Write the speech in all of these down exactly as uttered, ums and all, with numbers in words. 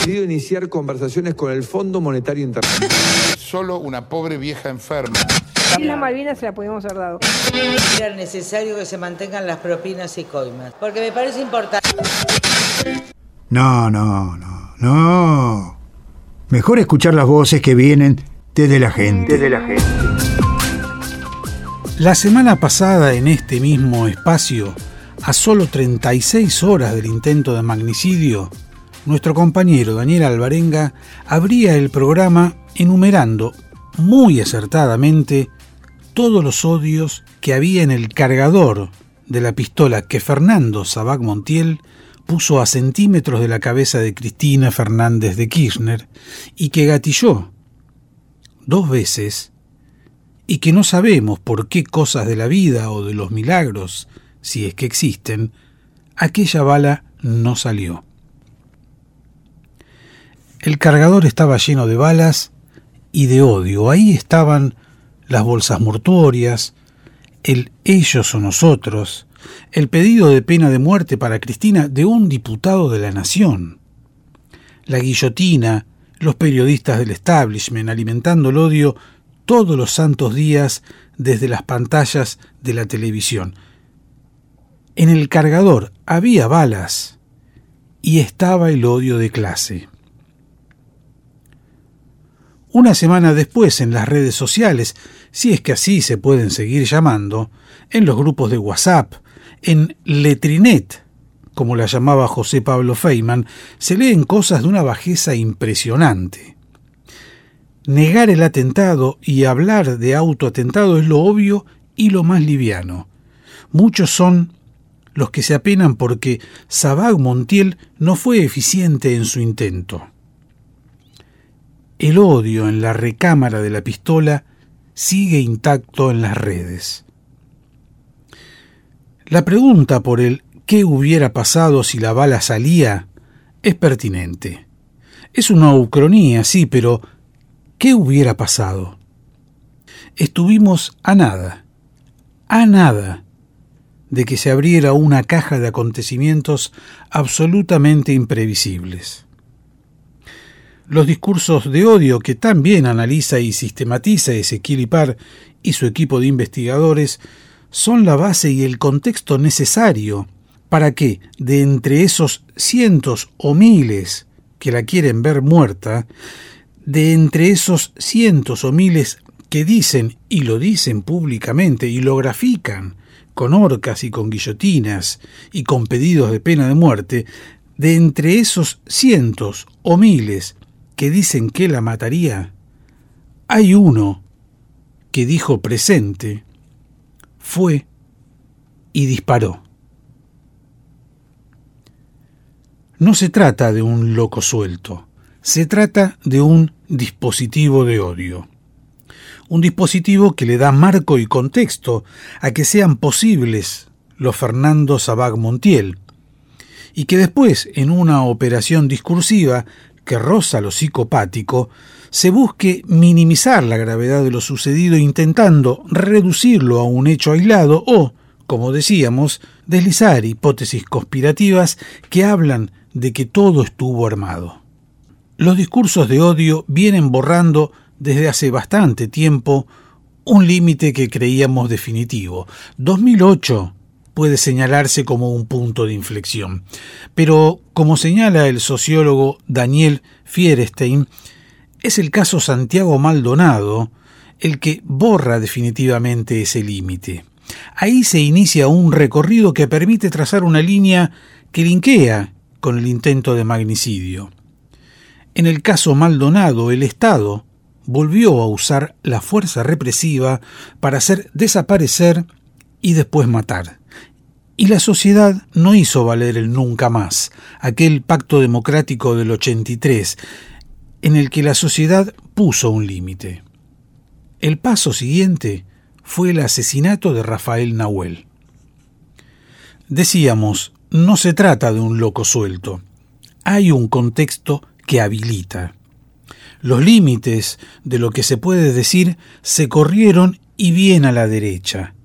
decidido iniciar conversaciones con el Fondo Monetario Internacional. Solo una pobre vieja enferma. Islas Malvinas se la pudimos haber dado. Era necesario que se mantengan las propinas y coimas, porque me parece importante. No, no, no, no. Mejor escuchar las voces que vienen desde la gente. Desde la gente. La semana pasada, en este mismo espacio, a solo treinta y seis horas del intento de magnicidio, nuestro compañero Daniel Alvarenga abría el programa enumerando muy acertadamente todos los odios que había en el cargador de la pistola que Fernando Sabac Montiel puso a centímetros de la cabeza de Cristina Fernández de Kirchner y que gatilló dos veces, y que no sabemos por qué cosas de la vida o de los milagros, si es que existen, aquella bala no salió. El cargador estaba lleno de balas y de odio. Ahí estaban las bolsas mortuorias, el ellos o nosotros, el pedido de pena de muerte para Cristina de un diputado de la Nación, la guillotina, los periodistas del establishment alimentando el odio todos los santos días desde las pantallas de la televisión. En el cargador había balas y estaba el odio de clase. Una semana después, en las redes sociales, si es que así se pueden seguir llamando, en los grupos de WhatsApp, en Letrinet, como la llamaba José Pablo Feynman, se leen cosas de una bajeza impresionante. Negar el atentado y hablar de autoatentado es lo obvio y lo más liviano. Muchos son los que se apenan porque Sabac Montiel no fue eficiente en su intento. El odio en la recámara de la pistola sigue intacto en las redes. La pregunta por el ¿qué hubiera pasado si la bala salía? Es pertinente. Es una ucronía, sí, pero ¿qué hubiera pasado? Estuvimos a nada, a nada, de que se abriera una caja de acontecimientos absolutamente imprevisibles. Los discursos de odio que tan bien analiza y sistematiza Ezequiel Ipar y su equipo de investigadores son la base y el contexto necesario para que, de entre esos cientos o miles que la quieren ver muerta, de entre esos cientos o miles que dicen y lo dicen públicamente y lo grafican con horcas y con guillotinas y con pedidos de pena de muerte, de entre esos cientos o miles que dicen que la mataría, hay uno que dijo presente, fue y disparó. No se trata de un loco suelto, se trata de un dispositivo de odio. Un dispositivo que le da marco y contexto a que sean posibles los Fernando Sabac Montiel, y que después, en una operación discursiva que roza lo psicopático, se busque minimizar la gravedad de lo sucedido intentando reducirlo a un hecho aislado o, como decíamos, deslizar hipótesis conspirativas que hablan de que todo estuvo armado. Los discursos de odio vienen borrando desde hace bastante tiempo un límite que creíamos definitivo. dos mil ocho puede señalarse como un punto de inflexión, pero como señala el sociólogo Daniel Fierstein, es el caso Santiago Maldonado el que borra definitivamente ese límite. Ahí se inicia un recorrido que permite trazar una línea que linkea con el intento de magnicidio. En el caso Maldonado, el Estado volvió a usar la fuerza represiva para hacer desaparecer y después matar. Y la sociedad no hizo valer el nunca más, aquel pacto democrático del ochenta y tres, en el que la sociedad puso un límite. El paso siguiente fue el asesinato de Rafael Nahuel. Decíamos, no se trata de un loco suelto. Hay un contexto que habilita. Los límites de lo que se puede decir se corrieron y bien a la derecha.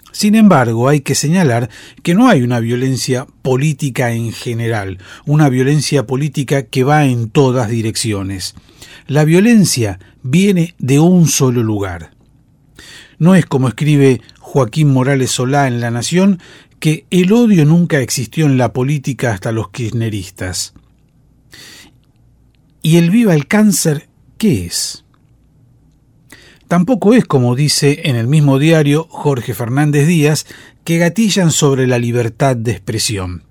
Sin embargo, hay que señalar que no hay una violencia política en general, una violencia política que va en todas direcciones. La violencia viene de un solo lugar. No es como escribe Joaquín Morales Solá en La Nación, que el odio nunca existió en la política hasta los kirchneristas. ¿Y el viva el cáncer qué es? Tampoco es, como dice en el mismo diario Jorge Fernández Díaz, que gatillan sobre la libertad de expresión.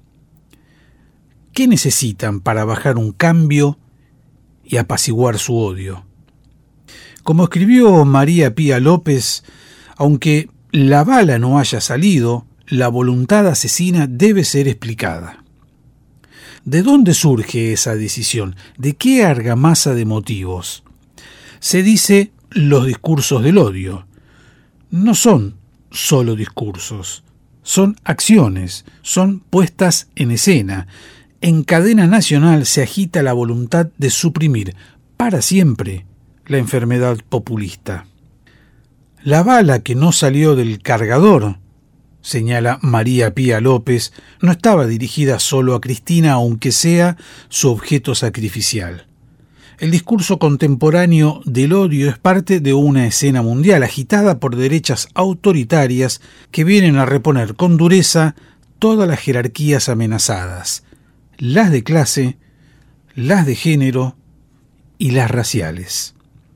¿Qué necesitan para bajar un cambio y apaciguar su odio? Como escribió María Pía López, aunque la bala no haya salido, la voluntad asesina debe ser explicada. ¿De dónde surge esa decisión? ¿De qué argamasa de motivos? Se dice los discursos del odio. No son solo discursos, son acciones, son puestas en escena. En cadena nacional se agita la voluntad de suprimir para siempre la enfermedad populista. La bala que no salió del cargador, señala María Pía López, no estaba dirigida solo a Cristina, aunque sea su objeto sacrificial. El discurso contemporáneo del odio es parte de una escena mundial agitada por derechas autoritarias que vienen a reponer con dureza todas las jerarquías amenazadas, las de clase, las de género y las raciales.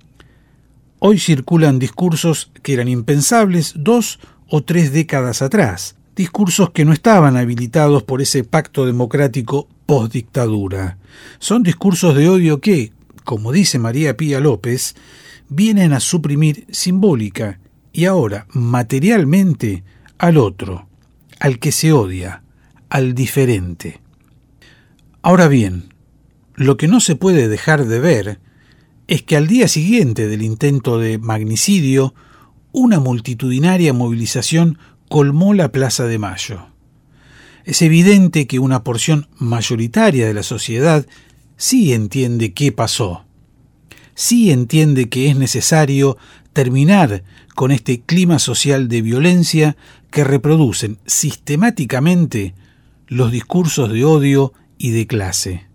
Hoy circulan discursos que eran impensables dos o tres décadas atrás, discursos que no estaban habilitados por ese pacto democrático postdictadura. Son discursos de odio que, como dice María Pía López, vienen a suprimir simbólica y ahora materialmente al otro, al que se odia, al diferente. Ahora bien, lo que no se puede dejar de ver es que al día siguiente del intento de magnicidio, una multitudinaria movilización colmó la Plaza de Mayo. Es evidente que una porción mayoritaria de la sociedad sí entiende qué pasó, sí entiende que es necesario terminar con este clima social de violencia que reproducen sistemáticamente los discursos de odio y de clase.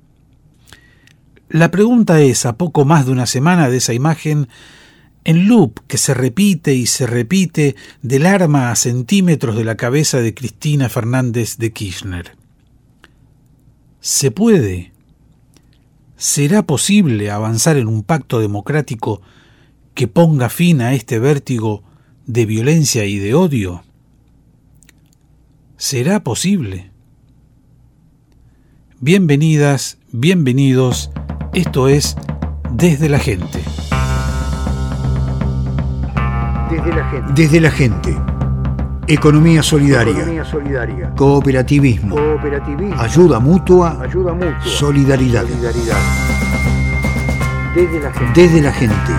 La pregunta es, a poco más de una semana de esa imagen, en loop que se repite y se repite del arma a centímetros de la cabeza de Cristina Fernández de Kirchner. ¿Se puede? ¿Será posible avanzar en un pacto democrático que ponga fin a este vértigo de violencia y de odio? ¿Será posible? Bienvenidas, bienvenidos, esto es Desde la Gente. Desde la gente. Desde la gente. Economía solidaria. Economía solidaria. Cooperativismo. Cooperativismo. Ayuda mutua. Ayuda mutua. Solidaridad. Solidaridad. Desde la gente. Desde la gente.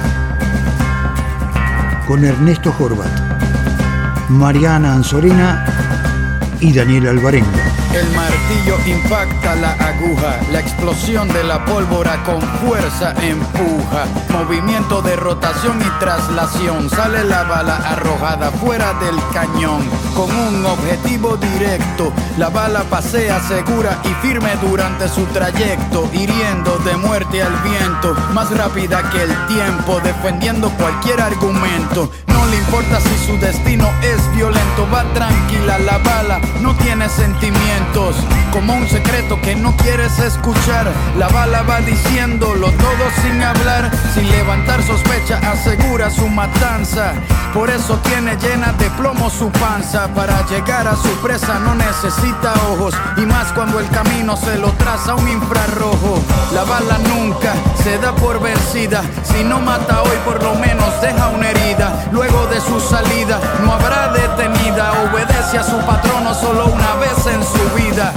Con Ernesto Horvat, Mariana Anzorena y Daniel Alvarenga. El martillo impacta la aguja, la explosión de la pólvora con fuerza empuja. Movimiento de rotación y traslación, sale la bala arrojada fuera del cañón. Con un objetivo directo, la bala pasea segura y firme durante su trayecto, hiriendo de muerte al viento, más rápida que el tiempo, defendiendo cualquier argumento. No le importa si su destino es violento, va tranquila la bala, no tiene sentimientos. Como un secreto que no quieres escuchar, la bala va diciéndolo todo sin hablar, sin levantar sospecha, asegura su matanza. Por eso tiene llena de plomo su panza. Para llegar a su presa no necesita ojos, y más cuando el camino se lo traza un infrarrojo. La bala nunca se da por vencida, si no mata hoy por lo menos deja una herida. Luego de su salida no habrá detenida, obedece a su patrono solo una vez en su vida.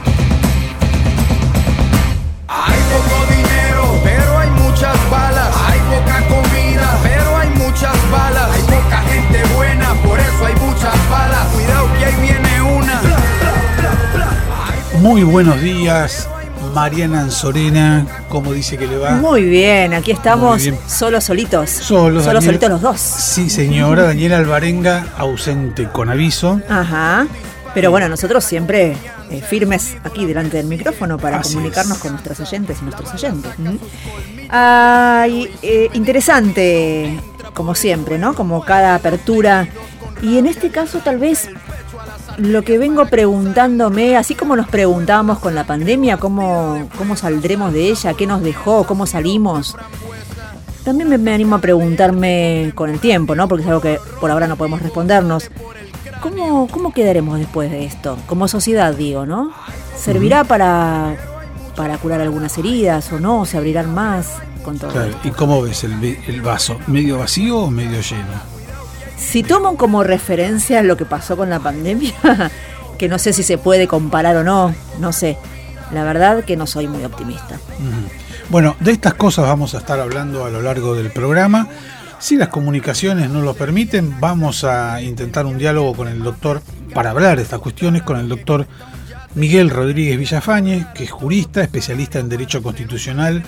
Hay poco dinero, pero hay muchas balas. Hay poca comida, pero hay muchas balas. Hay poca gente buena, por eso hay muchas balas. Cuidado que ahí viene una. Muy buenos días, Mariana Anzorena, ¿cómo dice que le va? Muy bien, aquí estamos bien. solos solitos. Solos, Solos Daniel, solitos los dos. Sí, señora. Daniela Alvarenga, ausente con aviso. Ajá. Pero bueno, nosotros siempre eh, firmes aquí delante del micrófono para Así comunicarnos es. con nuestras oyentes y nuestros oyentes. ¿Mm? Ay, eh, interesante, como siempre, ¿no? Como cada apertura. Y en este caso, tal vez, lo que vengo preguntándome, así como nos preguntábamos con la pandemia, cómo, cómo saldremos de ella, qué nos dejó, cómo salimos, también me, me animo a preguntarme con el tiempo, ¿no? Porque es algo que por ahora no podemos respondernos. ¿Cómo, cómo quedaremos después de esto? Como sociedad, digo, ¿no? ¿Servirá uh-huh. para, para curar algunas heridas o no? ¿Se abrirán más con todo claro. esto? ¿Y cómo ves el, el vaso? ¿Medio vacío o medio lleno? Si toman como referencia lo que pasó con la pandemia, que no sé si se puede comparar o no, no sé. La verdad que no soy muy optimista. Uh-huh. Bueno, de estas cosas vamos a estar hablando a lo largo del programa. Si las comunicaciones no lo permiten, vamos a intentar un diálogo con el doctor, para hablar de estas cuestiones, con el doctor Miguel Rodríguez Villafañe, que es jurista, especialista en Derecho Constitucional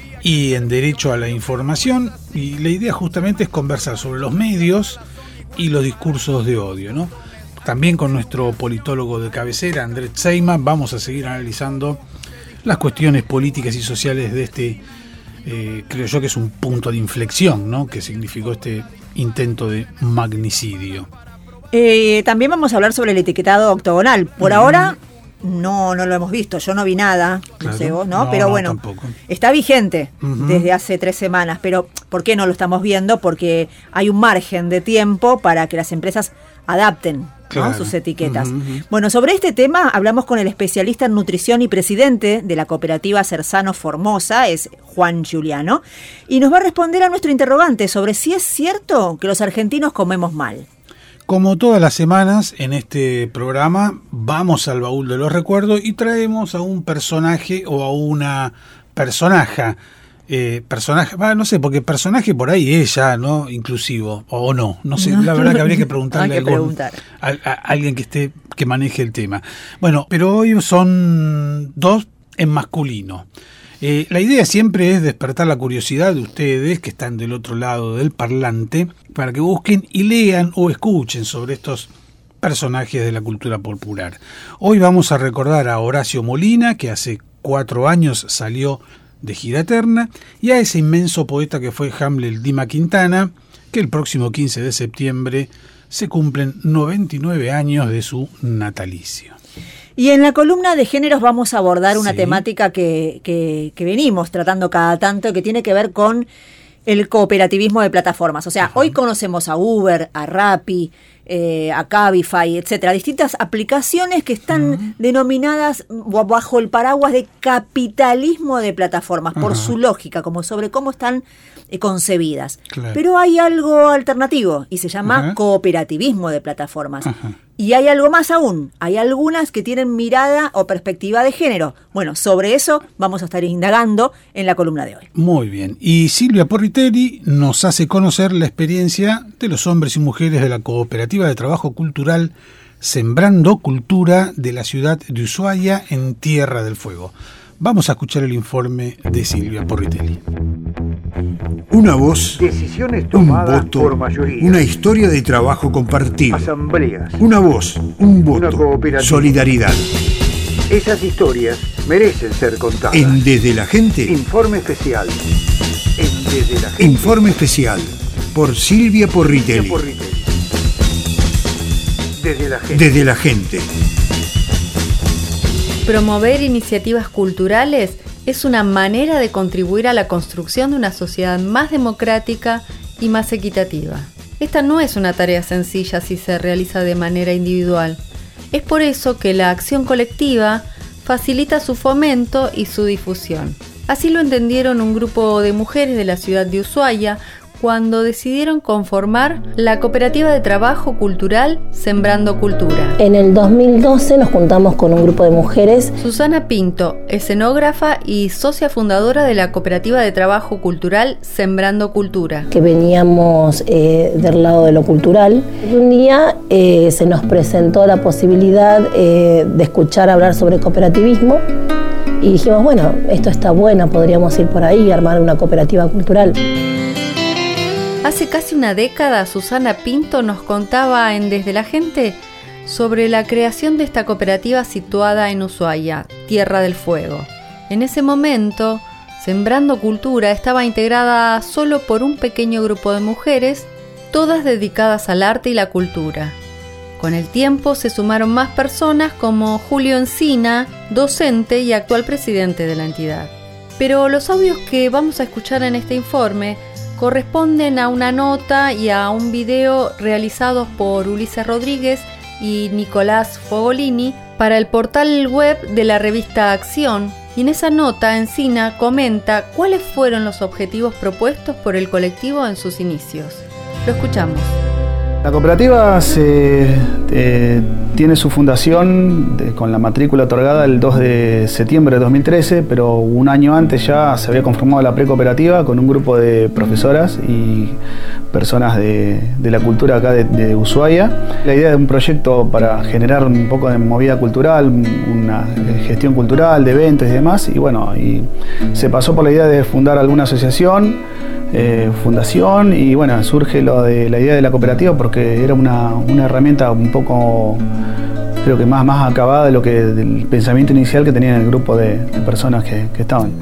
y en Derecho a la Información. Y la idea justamente es conversar sobre los medios y los discursos de odio, ¿no? También con nuestro politólogo de cabecera, Andrés Seima, vamos a seguir analizando las cuestiones políticas y sociales de este, eh, creo yo que es un punto de inflexión, ¿no? Que significó este intento de magnicidio. Eh, también vamos a hablar sobre el etiquetado octogonal. Por uh-huh. ahora no, no lo hemos visto, yo no vi nada, claro. no sé vos, ¿no? no pero no, bueno, tampoco. Está vigente uh-huh. desde hace tres semanas, pero ¿por qué no lo estamos viendo? Porque hay un margen de tiempo para que las empresas adapten, claro. ¿no? sus etiquetas. Uh-huh. Bueno, sobre este tema hablamos con el especialista en nutrición y presidente de la cooperativa Cersano Formosa, es Juan Giuliano, y nos va a responder a nuestro interrogante sobre si es cierto que los argentinos comemos mal. Como todas las semanas en este programa, vamos al baúl de los recuerdos y traemos a un personaje o a una personaja. Eh, personaje, bah, no sé, porque personaje por ahí es ya, ¿no? Inclusivo, o no, no sé, no, la verdad que habría que preguntarle hay que a, algún, a, a alguien que esté, que maneje el tema. Bueno, pero hoy son dos en masculino. Eh, la idea siempre es despertar la curiosidad de ustedes que están del otro lado del parlante para que busquen y lean o escuchen sobre estos personajes de la cultura popular. Hoy vamos a recordar a Horacio Molina, que hace cuatro años salió de gira eterna, y a ese inmenso poeta que fue Hamlet Dima Quintana, que el próximo quince de septiembre se cumplen noventa y nueve años de su natalicio. Y en la columna de géneros vamos a abordar una sí. temática que, que, que venimos tratando cada tanto, que tiene que ver con el cooperativismo de plataformas. O sea, Ajá. hoy conocemos a Uber, a Rappi, eh, a Cabify, etcétera, distintas aplicaciones que están uh-huh. denominadas bajo el paraguas de capitalismo de plataformas, uh-huh. por su lógica, como sobre cómo están eh, concebidas. Claro. Pero hay algo alternativo y se llama uh-huh. cooperativismo de plataformas. Uh-huh. Y hay algo más aún, hay algunas que tienen mirada o perspectiva de género. Bueno, sobre eso vamos a estar indagando en la columna de hoy. Muy bien, y Silvia Porritelli nos hace conocer la experiencia de los hombres y mujeres de la Cooperativa de Trabajo Cultural Sembrando Cultura de la ciudad de Ushuaia en Tierra del Fuego. Vamos a escuchar el informe de Silvia Porritelli. Una voz, decisiones un tomadas voto, por mayoría, una historia de trabajo compartido, asambleas, una voz, un voto, una cooperativa. Solidaridad. Esas historias merecen ser contadas. En Desde la Gente, Informe especial. En Desde la Gente. Informe especial por Silvia Porritelli. Silvia Porritelli. Desde la Gente. Desde la Gente. Promover iniciativas culturales es una manera de contribuir a la construcción de una sociedad más democrática y más equitativa. Esta no es una tarea sencilla si se realiza de manera individual. Es por eso que la acción colectiva facilita su fomento y su difusión. Así lo entendieron un grupo de mujeres de la ciudad de Ushuaia cuando decidieron conformar la Cooperativa de Trabajo Cultural Sembrando Cultura. En el dos mil doce nos juntamos con un grupo de mujeres. Susana Pinto, escenógrafa y socia fundadora de la Cooperativa de Trabajo Cultural Sembrando Cultura. Que veníamos eh, del lado de lo cultural. Y un día eh, se nos presentó la posibilidad eh, de escuchar hablar sobre cooperativismo. Y dijimos, bueno, esto está bueno, podríamos ir por ahí y armar una cooperativa cultural. Hace casi una década, Susana Pinto nos contaba en Desde la Gente sobre la creación de esta cooperativa situada en Ushuaia, Tierra del Fuego. En ese momento, Sembrando Cultura estaba integrada solo por un pequeño grupo de mujeres, todas dedicadas al arte y la cultura. Con el tiempo se sumaron más personas como Julio Encina, docente y actual presidente de la entidad. Pero los audios que vamos a escuchar en este informe corresponden a una nota y a un video realizados por Ulises Rodríguez y Nicolás Fogolini para el portal web de la revista Acción, y en esa nota Encina comenta cuáles fueron los objetivos propuestos por el colectivo en sus inicios. Lo escuchamos. La cooperativa se, eh, tiene su fundación de, con la matrícula otorgada el dos de septiembre de dos mil trece, pero un año antes ya se había conformado la precooperativa con un grupo de profesoras y personas de, de la cultura acá de, de Ushuaia. La idea de un proyecto para generar un poco de movida cultural, una gestión cultural, de eventos y demás, y bueno, y se pasó por la idea de fundar alguna asociación, Eh, fundación, y bueno, surge lo de la idea de la cooperativa porque era una, una herramienta un poco, creo que más, más acabada de lo que del pensamiento inicial que tenía el grupo de, de personas que, que estaban.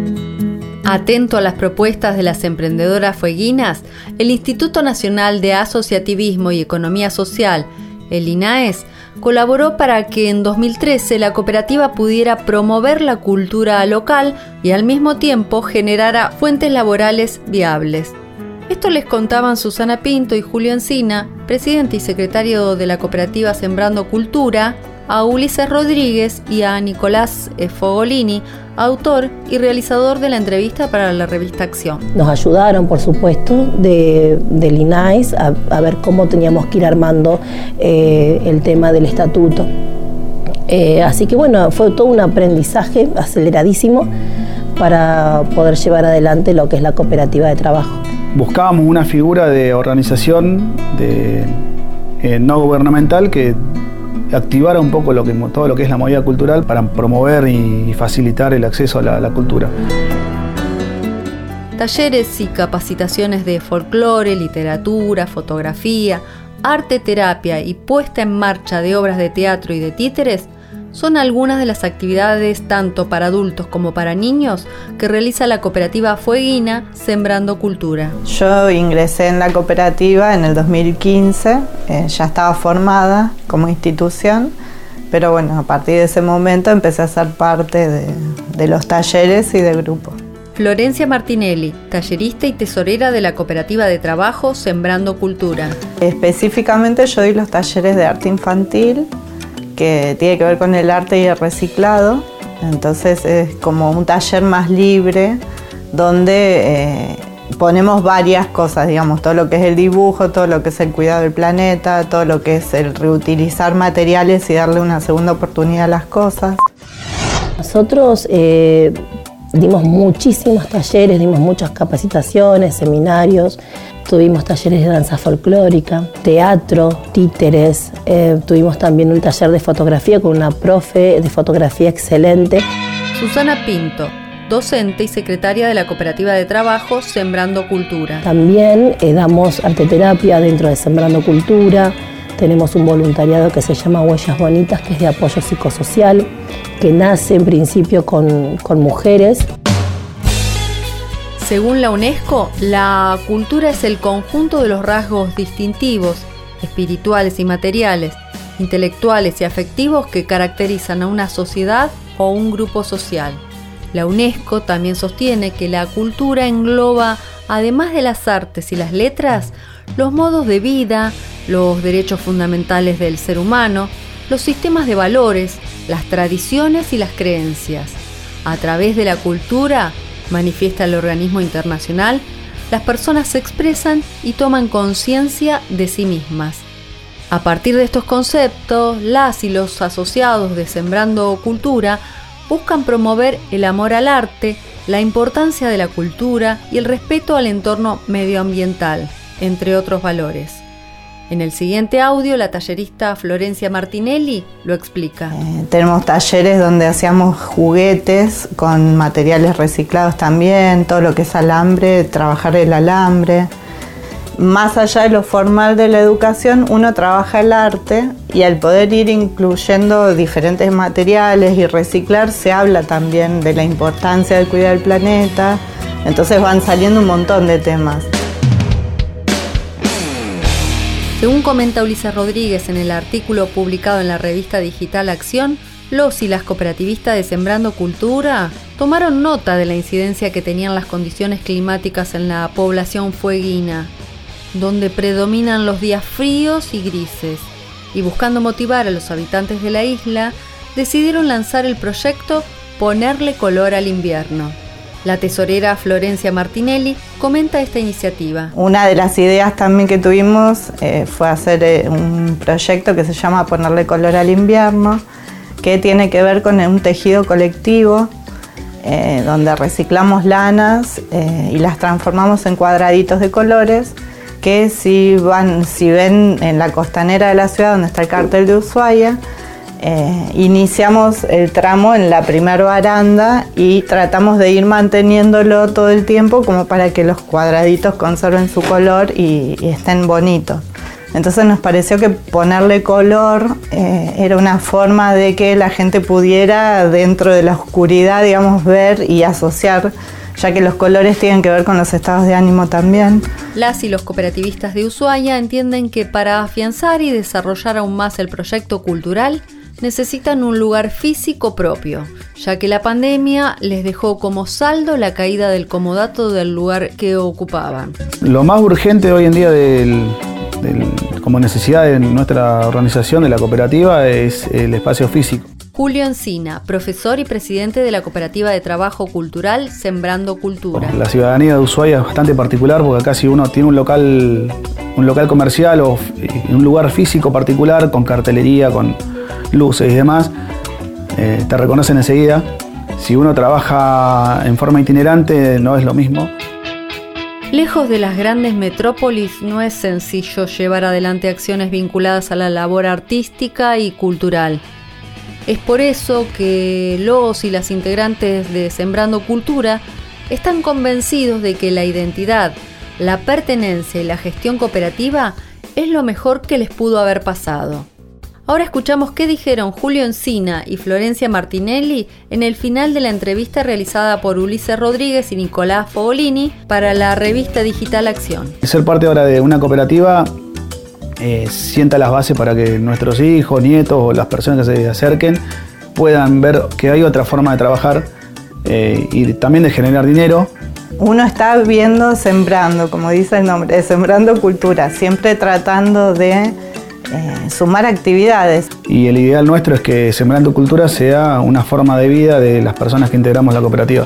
Atento a las propuestas de las emprendedoras fueguinas, el Instituto Nacional de Asociativismo y Economía Social, el INAES, colaboró para que en dos mil trece la cooperativa pudiera promover la cultura local y al mismo tiempo generara fuentes laborales viables. Esto les contaban Susana Pinto y Julio Encina, presidente y secretario de la cooperativa Sembrando Cultura, a Ulises Rodríguez y a Nicolás Fogolini, autor y realizador de la entrevista para la revista Acción. Nos ayudaron, por supuesto, de, del INAES a, a ver cómo teníamos que ir armando eh, el tema del estatuto. Eh, así que bueno, fue todo un aprendizaje aceleradísimo para poder llevar adelante lo que es la cooperativa de trabajo. Buscábamos una figura de organización de, eh, no gubernamental que activara un poco lo que, todo lo que es la movida cultural para promover y facilitar el acceso a la, a la cultura. Talleres y capacitaciones de folclore, literatura, fotografía, arte terapia y puesta en marcha de obras de teatro y de títeres son algunas de las actividades tanto para adultos como para niños que realiza la cooperativa fueguina Sembrando Cultura. Yo ingresé en la cooperativa en el dos mil quince, eh, ya estaba formada como institución, pero bueno, a partir de ese momento empecé a ser parte de, de los talleres y de grupos. Florencia Martinelli, tallerista y tesorera de la cooperativa de trabajo Sembrando Cultura. Específicamente yo doy los talleres de arte infantil, que tiene que ver con el arte y el reciclado, entonces es como un taller más libre donde eh, ponemos varias cosas, digamos, todo lo que es el dibujo, todo lo que es el cuidado del planeta, todo lo que es el reutilizar materiales y darle una segunda oportunidad a las cosas. Nosotros eh, dimos muchísimos talleres, dimos muchas capacitaciones, seminarios. Tuvimos talleres de danza folclórica, teatro, títeres. Eh, tuvimos también un taller de fotografía con una profe de fotografía excelente. Susana Pinto, docente y secretaria de la cooperativa de trabajo Sembrando Cultura. También eh, damos arteterapia dentro de Sembrando Cultura. Tenemos un voluntariado que se llama Huellas Bonitas, que es de apoyo psicosocial, que nace en principio con, con mujeres. Según la UNESCO, la cultura es el conjunto de los rasgos distintivos, espirituales y materiales, intelectuales y afectivos que caracterizan a una sociedad o un grupo social. La UNESCO también sostiene que la cultura engloba, además de las artes y las letras, los modos de vida, los derechos fundamentales del ser humano, los sistemas de valores, las tradiciones y las creencias. A través de la cultura, manifiesta el organismo internacional, las personas se expresan y toman conciencia de sí mismas. A partir de estos conceptos, las y los asociados de Sembrando Cultura buscan promover el amor al arte, la importancia de la cultura y el respeto al entorno medioambiental, entre otros valores. En el siguiente audio, la tallerista Florencia Martinelli lo explica. Eh, tenemos talleres donde hacíamos juguetes con materiales reciclados también, todo lo que es alambre, trabajar el alambre. Más allá de lo formal de la educación, uno trabaja el arte y al poder ir incluyendo diferentes materiales y reciclar, se habla también de la importancia de cuidar el planeta. Entonces van saliendo un montón de temas. Según comenta Ulises Rodríguez en el artículo publicado en la revista digital Acción, los y las cooperativistas de Sembrando Cultura tomaron nota de la incidencia que tenían las condiciones climáticas en la población fueguina, donde predominan los días fríos y grises, y buscando motivar a los habitantes de la isla, decidieron lanzar el proyecto Ponerle Color al Invierno. La tesorera Florencia Martinelli comenta esta iniciativa. Una de las ideas también que tuvimos eh, fue hacer eh, un proyecto que se llama Ponerle Color al Invierno, que tiene que ver con un tejido colectivo, eh, donde reciclamos lanas eh, y las transformamos en cuadraditos de colores, que si, van, si ven en la costanera de la ciudad donde está el cartel de Ushuaia, Eh, iniciamos el tramo en la primera baranda y tratamos de ir manteniéndolo todo el tiempo como para que los cuadraditos conserven su color y, y estén bonitos. Entonces nos pareció que ponerle color eh, era una forma de que la gente pudiera dentro de la oscuridad, digamos, ver y asociar, ya que los colores tienen que ver con los estados de ánimo también. Las y los cooperativistas de Ushuaia entienden que para afianzar y desarrollar aún más el proyecto cultural, necesitan un lugar físico propio, ya que la pandemia les dejó como saldo la caída del comodato del lugar que ocupaban. Lo más urgente hoy en día del, del, como necesidad de nuestra organización, de la cooperativa, es el espacio físico. Julio Encina, profesor y presidente de la Cooperativa de Trabajo Cultural Sembrando Cultura. La ciudadanía de Ushuaia es bastante particular porque acá si uno tiene un local, un local comercial o un lugar físico particular con cartelería, con luces y demás, eh, te reconocen enseguida. Si uno trabaja en forma itinerante no es lo mismo. Lejos de las grandes metrópolis no es sencillo llevar adelante acciones vinculadas a la labor artística y cultural. Es por eso que los y las integrantes de Sembrando Cultura están convencidos de que la identidad, la pertenencia y la gestión cooperativa es lo mejor que les pudo haber pasado. Ahora escuchamos qué dijeron Julio Encina y Florencia Martinelli en el final de la entrevista realizada por Ulises Rodríguez y Nicolás Fogolini para la revista digital Acción. Ser parte ahora de una cooperativa eh, sienta las bases para que nuestros hijos, nietos o las personas que se acerquen puedan ver que hay otra forma de trabajar eh, y también de generar dinero. Uno está viendo Sembrando, como dice el nombre, Sembrando Cultura, siempre tratando de Eh, sumar actividades. Y el ideal nuestro es que Sembrando Cultura sea una forma de vida de las personas que integramos la cooperativa.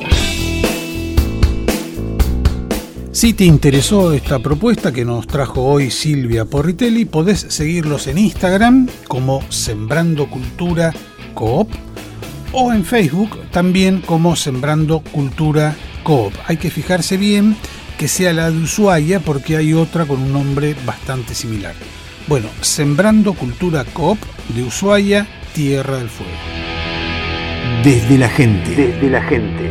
Si te interesó esta propuesta que nos trajo hoy Silvia Porritelli, podés seguirlos en Instagram como Sembrando Cultura Coop o en Facebook también como Sembrando Cultura Coop. Hay que fijarse bien que sea la de Ushuaia porque hay otra con un nombre bastante similar. Bueno, Sembrando Cultura Coop de Ushuaia, Tierra del Fuego. Desde la gente. Desde la gente.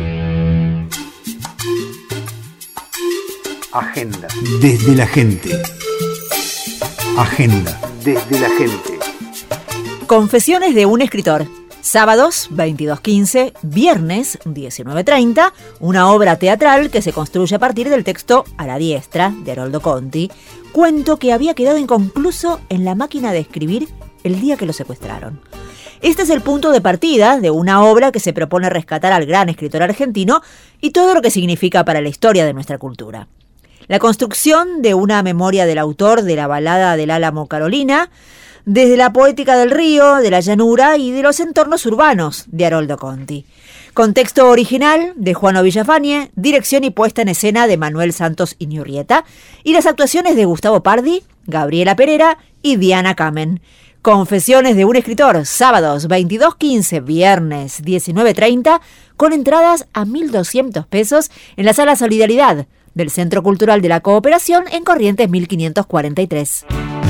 Agenda. Desde la gente. Agenda. Desde la gente. Confesiones de un escritor. Sábados veintidós quince, viernes diecinueve treinta, una obra teatral que se construye a partir del texto A la diestra de Haroldo Conti, cuento que había quedado inconcluso en la máquina de escribir el día que lo secuestraron. Este es el punto de partida de una obra que se propone rescatar al gran escritor argentino y todo lo que significa para la historia de nuestra cultura. La construcción de una memoria del autor de la balada del Álamo Carolina, desde la poética del río, de la llanura y de los entornos urbanos de Haroldo Conti. Contexto original de Juano Villafañe, dirección y puesta en escena de Manuel Santos Iñurrieta y las actuaciones de Gustavo Pardi, Gabriela Pereira y Diana Kamen. Confesiones de un escritor, sábados veintidós quince, viernes diecinueve treinta, con entradas a mil doscientos pesos en la Sala Solidaridad del Centro Cultural de la Cooperación en Corrientes mil quinientos cuarenta y tres.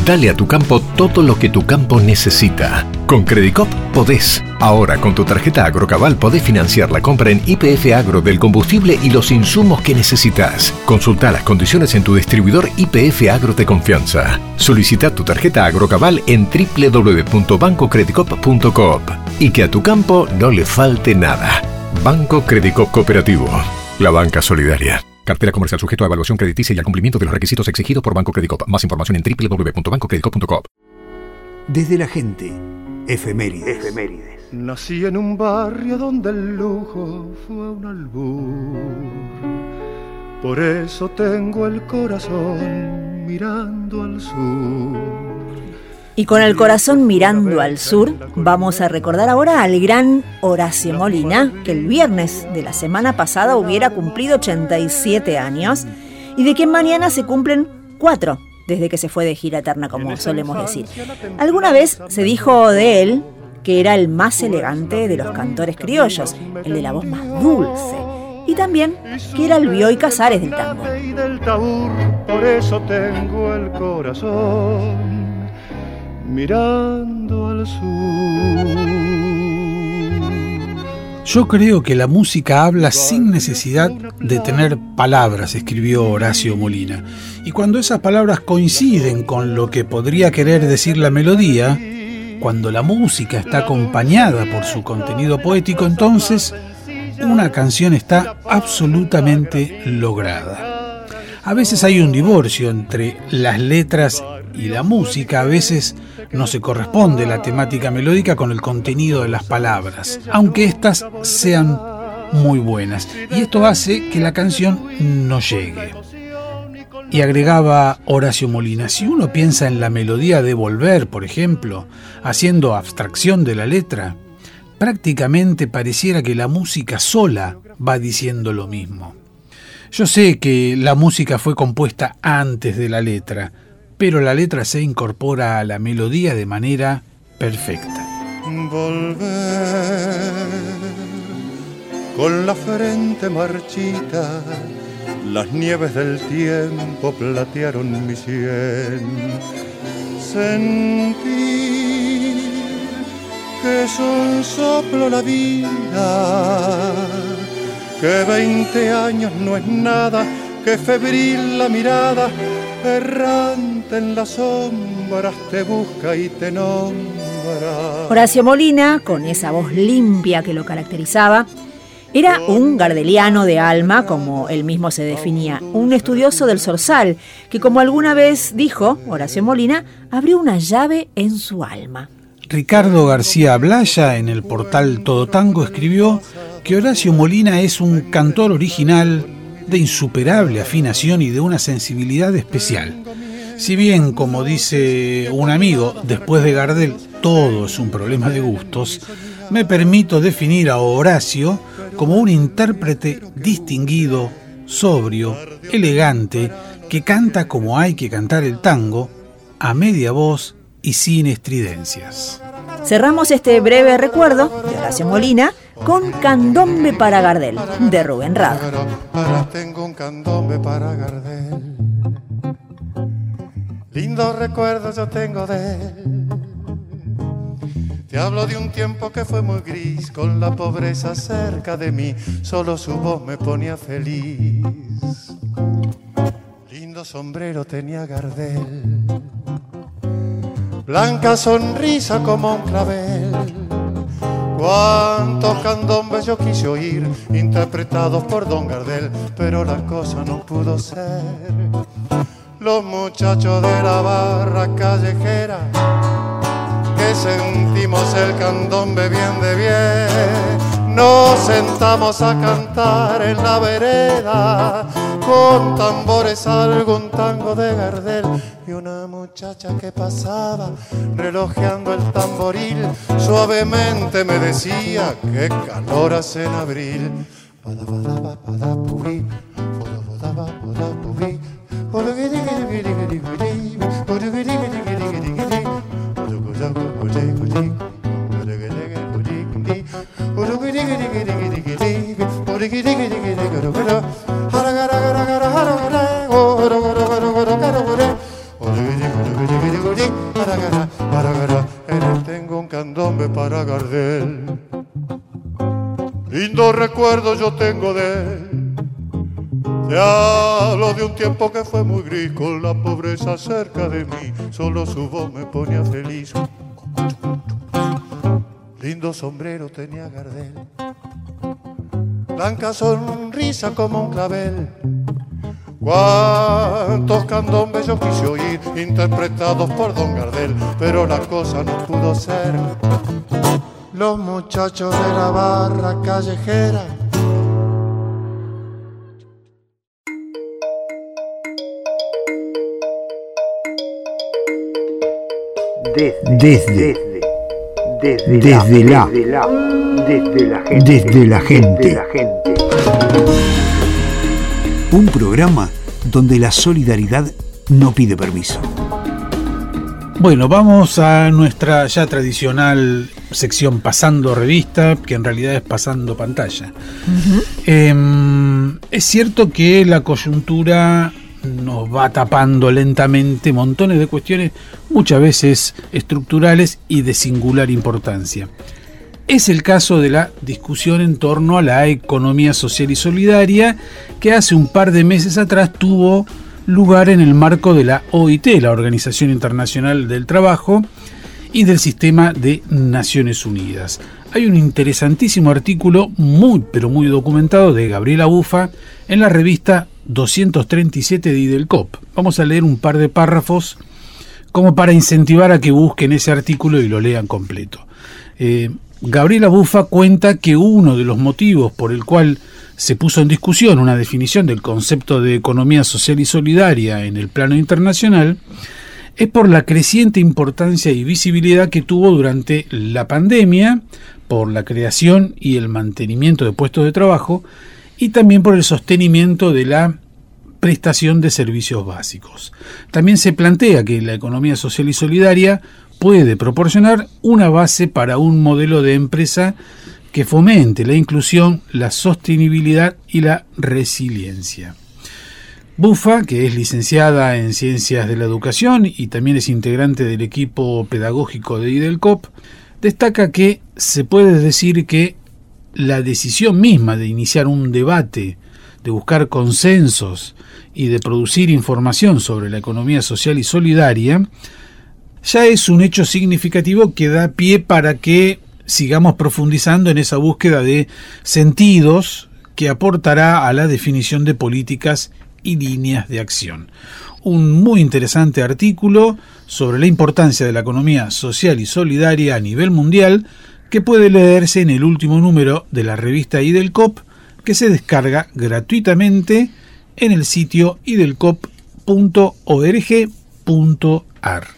Dale a tu campo todo lo que tu campo necesita. Con Credicop podés. Ahora con tu tarjeta Agrocabal podés financiar la compra en Y P F Agro del combustible y los insumos que necesitas. Consulta las condiciones en tu distribuidor Y P F Agro de confianza. Solicita tu tarjeta Agrocabal en doble u doble u doble u punto banco credicop punto coop. Y que a tu campo no le falte nada. Banco Credicop Cooperativo. La banca solidaria. Cartera comercial sujeto a evaluación crediticia y al cumplimiento de los requisitos exigidos por Banco Credicop. Más información en doble u doble u doble u punto banco credicop punto coop. Desde la gente, efemérides. efemérides. Nací en un barrio donde el lujo fue un albur. Por eso tengo el corazón mirando al sur. Y con el corazón mirando al sur, vamos a recordar ahora al gran Horacio Molina, que el viernes de la semana pasada hubiera cumplido ochenta y siete años, y de quien mañana se cumplen cuatro, desde que se fue de gira eterna, como solemos decir. Alguna vez se dijo de él que era el más elegante de los cantores criollos, el de la voz más dulce, y también que era el Bioy Casares del tango. Por eso tengo el corazón mirando al sur. Yo creo que la música habla sin necesidad de tener palabras, escribió Horacio Molina. Y cuando esas palabras coinciden con lo que podría querer decir la melodía, cuando la música está acompañada por su contenido poético, entonces una canción está absolutamente lograda. A veces hay un divorcio entre las letras y la música, a veces no se corresponde la temática melódica con el contenido de las palabras, aunque éstas sean muy buenas. Y esto hace que la canción no llegue. Y agregaba Horacio Molina, si uno piensa en la melodía de Volver, por ejemplo, haciendo abstracción de la letra, prácticamente pareciera que la música sola va diciendo lo mismo. Yo sé que la música fue compuesta antes de la letra, pero la letra se incorpora a la melodía de manera perfecta. Volver con la frente marchita, las nieves del tiempo platearon mi sien. Sentir que es un soplo la vida, que veinte años no es nada, que febril la mirada, errante en las sombras te busca y te nombra. Horacio Molina, con esa voz limpia que lo caracterizaba, era un gardeliano de alma, como él mismo se definía, un estudioso del zorzal, que como alguna vez dijo Horacio Molina, abrió una llave en su alma. Ricardo García Blaya, en el portal Todo Tango, escribió que Horacio Molina es un cantor original de insuperable afinación y de una sensibilidad especial. Si bien, como dice un amigo, después de Gardel todo es un problema de gustos, me permito definir a Horacio como un intérprete distinguido, sobrio, elegante, que canta como hay que cantar el tango, a media voz y sin estridencias. Cerramos este breve recuerdo de Horacio Molina con Candombe para Gardel, de Rubén Rada. Tengo un candombe para Gardel, lindos recuerdos yo tengo de él. Te hablo de un tiempo que fue muy gris, con la pobreza cerca de mí, solo su voz me ponía feliz. Lindo sombrero tenía Gardel, blanca sonrisa como un clavel. Cuántos candombes yo quise oír, interpretados por don Gardel, pero la cosa no pudo ser. Los muchachos de la barra callejera, que sentimos el candombe bien de bien, nos sentamos a cantar en la vereda, con tambores algún tango de Gardel, y una muchacha que pasaba relojeando el tamboril, suavemente me decía qué calor hace en abril. lindos recuerdos yo tengo de él. Te hablo de un tiempo que fue muy gris, con la pobreza cerca de mí, solo su voz me ponía feliz. Lindo sombrero tenía Gardel, blanca sonrisa como un clavel. Cuántos candombes yo quise oír, interpretados por Don Gardel, pero la cosa no pudo ser. Los muchachos de la barra callejera. Desde, desde, desde la, desde la gente, desde la gente, un programa donde la solidaridad no pide permiso. Bueno, vamos a nuestra ya tradicional sección Pasando Revista, que en realidad es Pasando Pantalla. Uh-huh. Eh, es cierto que la coyuntura nos va tapando lentamente montones de cuestiones, muchas veces estructurales y de singular importancia. Es el caso de la discusión en torno a la economía social y solidaria, que hace un par de meses atrás tuvo lugar en el marco de la O I T, la Organización Internacional del Trabajo, y del Sistema de Naciones Unidas. Hay un interesantísimo artículo, muy pero muy documentado, de Gabriela Bufa en la revista doscientos treinta y siete de I D E L C O P. Vamos a leer un par de párrafos como para incentivar a que busquen ese artículo y lo lean completo. Eh, Gabriela Bufa cuenta que uno de los motivos por el cual se puso en discusión una definición del concepto de economía social y solidaria en el plano internacional es por la creciente importancia y visibilidad que tuvo durante la pandemia, por la creación y el mantenimiento de puestos de trabajo y también por el sostenimiento de la prestación de servicios básicos. También se plantea que la economía social y solidaria puede proporcionar una base para un modelo de empresa que fomente la inclusión, la sostenibilidad y la resiliencia. Bufa, que es licenciada en Ciencias de la Educación y también es integrante del equipo pedagógico de I D E L C O P, destaca que se puede decir que la decisión misma de iniciar un debate, de buscar consensos y de producir información sobre la economía social y solidaria, ya es un hecho significativo que da pie para que sigamos profundizando en esa búsqueda de sentidos que aportará a la definición de políticas y líneas de acción. Un muy interesante artículo sobre la importancia de la economía social y solidaria a nivel mundial que puede leerse en el último número de la revista I D E L C O P, que se descarga gratuitamente en el sitio i d e l c o p punto org punto a r.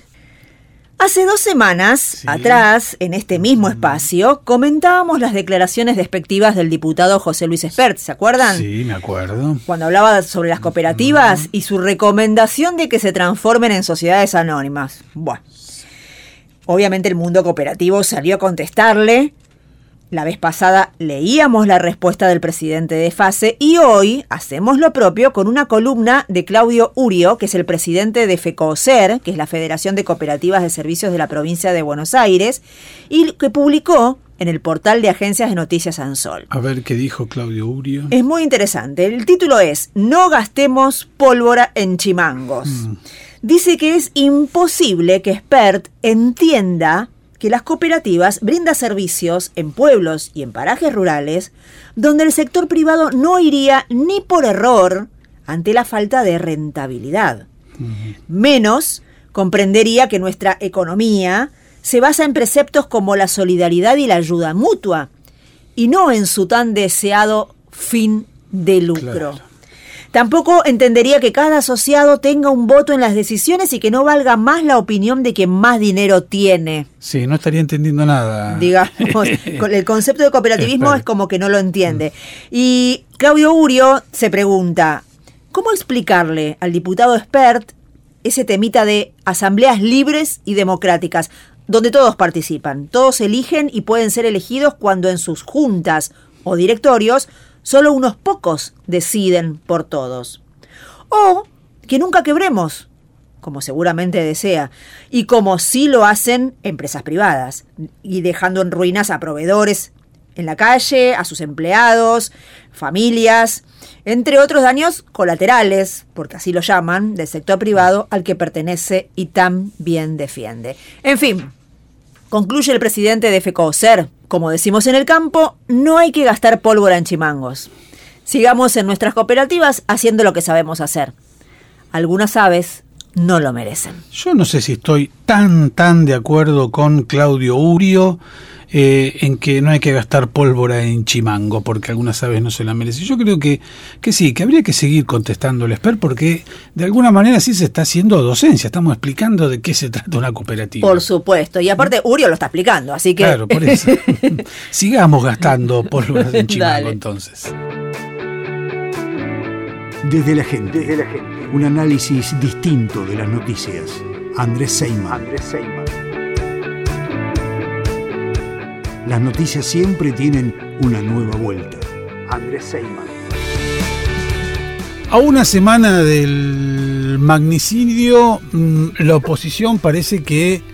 Hace dos semanas sí. atrás, en este mismo espacio, comentábamos las declaraciones despectivas del diputado José Luis Espert, ¿se acuerdan? Sí, me acuerdo. Cuando hablaba sobre las cooperativas mm. y su recomendación de que se transformen en sociedades anónimas. Bueno, obviamente el mundo cooperativo salió a contestarle. La vez pasada leíamos la respuesta del presidente de FACE y hoy hacemos lo propio con una columna de Claudio Urio, que es el presidente de FECOSER, que es la Federación de Cooperativas de Servicios de la Provincia de Buenos Aires, y que publicó en el portal de agencias de noticias Ansol. A ver qué dijo Claudio Urio. Es muy interesante. El título es No gastemos pólvora en chimangos. Mm. Dice que es imposible que Espert entienda que las cooperativas brindan servicios en pueblos y en parajes rurales donde el sector privado no iría ni por error ante la falta de rentabilidad. Uh-huh. Menos comprendería que nuestra economía se basa en preceptos como la solidaridad y la ayuda mutua y no en su tan deseado fin de lucro. Claro. Tampoco entendería que cada asociado tenga un voto en las decisiones y que no valga más la opinión de quien más dinero tiene. Sí, no estaría entendiendo nada. Digamos, el concepto de cooperativismo es como que no lo entiende. Y Claudio Urio se pregunta, ¿cómo explicarle al diputado Espert ese temita de asambleas libres y democráticas, donde todos participan, todos eligen y pueden ser elegidos cuando en sus juntas o directorios solo unos pocos deciden por todos? O que nunca quebremos, como seguramente desea, y como sí lo hacen empresas privadas, y dejando en ruinas a proveedores en la calle, a sus empleados, familias, entre otros daños colaterales, porque así lo llaman, del sector privado al que pertenece y tan bien defiende. En fin, concluye el presidente de FECOSER, como decimos en el campo, no hay que gastar pólvora en chimangos. Sigamos en nuestras cooperativas haciendo lo que sabemos hacer. Algunas aves no lo merecen. Yo no sé si estoy tan, tan de acuerdo con Claudio Urio eh, en que no hay que gastar pólvora en chimango, porque algunas aves no se la merecen. Yo creo que, que sí, que habría que seguir contestando el Esper, porque de alguna manera sí se está haciendo docencia, estamos explicando de qué se trata una cooperativa. Por supuesto, y aparte Urio lo está explicando, así que... Claro, por eso. Sigamos gastando pólvora en chimango entonces. Desde la gente, desde la gente, un análisis distinto de las noticias. Andrés Seyman. Andrés Seyman. Las noticias siempre tienen una nueva vuelta. Andrés Seyman. A una semana del magnicidio, la oposición parece que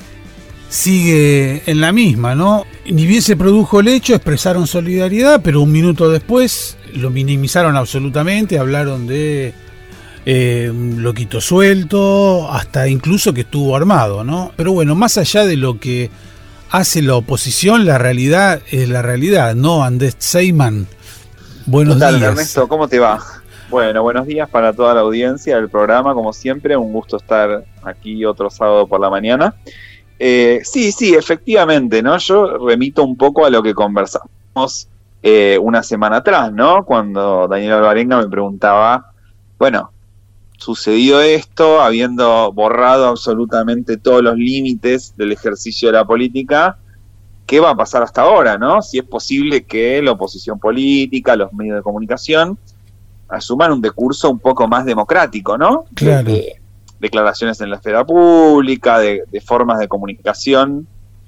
sigue en la misma, ¿no? Ni bien se produjo el hecho, expresaron solidaridad, pero un minuto después lo minimizaron absolutamente, hablaron de eh, un loquito suelto, hasta incluso que estuvo armado, ¿no? Pero bueno, más allá de lo que hace la oposición, la realidad es la realidad, ¿no? Andrés Seyman, buenos ¿Qué tal, días. Ernesto? ¿Cómo te va? Bueno, buenos días para toda la audiencia del programa, como siempre, un gusto estar aquí otro sábado por la mañana. Eh, sí, sí, efectivamente, ¿no? Yo remito un poco a lo que conversamos eh, una semana atrás, ¿no? Cuando Daniel Alvarenga me preguntaba, bueno, sucedió esto, habiendo borrado absolutamente todos los límites del ejercicio de la política, ¿qué va a pasar hasta ahora, no? Si es posible que la oposición política, los medios de comunicación, asuman un discurso un poco más democrático, ¿no? Claro. De, de declaraciones en la esfera pública, de, de formas de comunicación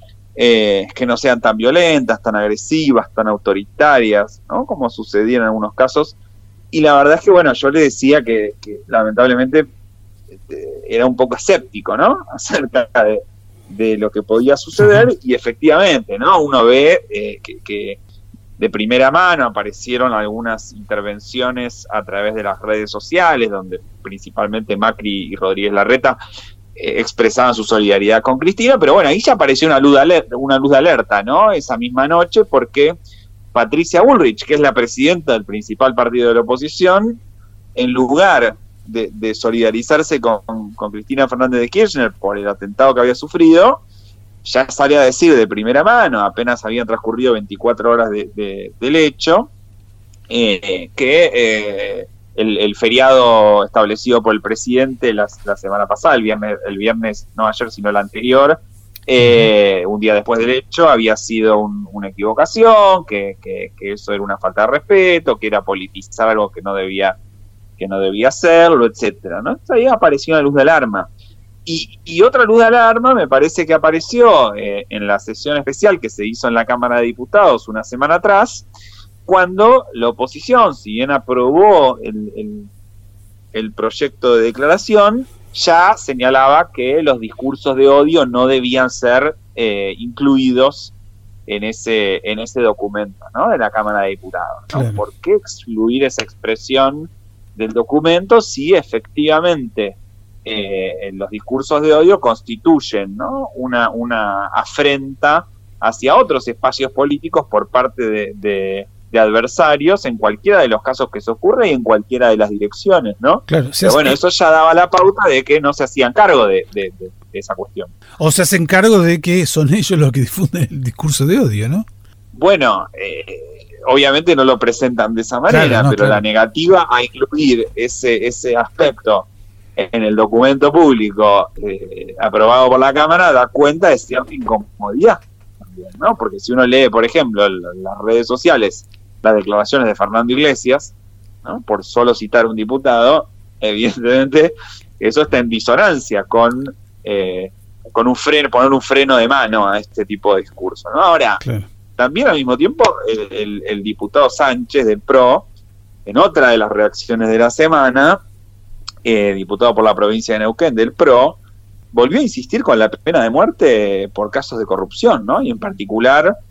eh, que no sean tan violentas, tan agresivas, tan autoritarias, ¿no? Como sucedía en algunos casos. Y la verdad es que, bueno, yo le decía que, que lamentablemente este, era un poco escéptico, ¿no? Acerca de, de lo que podía suceder. Uh-huh. Y efectivamente, ¿no? Uno ve eh, que, que de primera mano aparecieron algunas intervenciones a través de las redes sociales, donde principalmente Macri y Rodríguez Larreta eh, expresaban su solidaridad con Cristina, pero bueno, ahí ya apareció una luz de alerta, una luz de alerta, ¿no? Esa misma noche, porque Patricia Bullrich, que es la presidenta del principal partido de la oposición, en lugar de, de solidarizarse con, con Cristina Fernández de Kirchner por el atentado que había sufrido, ya sale a decir de primera mano, apenas habían transcurrido veinticuatro horas de, de, del hecho, eh, que eh, el, el feriado establecido por el presidente la, la semana pasada, el viernes, el viernes, no ayer, sino el anterior, eh, un día después del hecho, había sido un, una equivocación, que, que, que eso era una falta de respeto, que era politizar algo que no debía, que no debía hacerlo, etcétera, ¿no? Entonces ahí apareció una luz de alarma. Y, y otra luz de alarma me parece que apareció eh, en la sesión especial que se hizo en la Cámara de Diputados una semana atrás, cuando la oposición, si bien aprobó el, el, el proyecto de declaración, ya señalaba que los discursos de odio no debían ser eh, incluidos en ese, en ese documento, ¿no? De la Cámara de Diputados, ¿no? Claro. ¿Por qué excluir esa expresión del documento si efectivamente Eh, los discursos de odio constituyen, ¿no? una, una afrenta hacia otros espacios políticos por parte de, de, de adversarios en cualquiera de los casos que se ocurre y en cualquiera de las direcciones, ¿no? Claro, pero bueno, eso ya daba la pauta de que no se hacían cargo de, de, de, de esa cuestión. O se hacen cargo de que son ellos los que difunden el discurso de odio, ¿no? Bueno, eh, obviamente no lo presentan de esa manera, claro, no, pero claro. La negativa a incluir ese, ese aspecto en el documento público eh, aprobado por la Cámara da cuenta de cierta incomodidad también, ¿no? Porque si uno lee, por ejemplo, en las redes sociales las declaraciones de Fernando Iglesias, ¿no? Por solo citar un diputado, evidentemente eso está en disonancia con eh, con un freno, poner un freno de mano a este tipo de discurso, ¿no? Ahora, claro. También al mismo tiempo el, el, el diputado Sánchez del P R O, en otra de las reacciones de la semana, Eh, diputado por la provincia de Neuquén del P R O, volvió a insistir con la pena de muerte por casos de corrupción, ¿no? Y en particular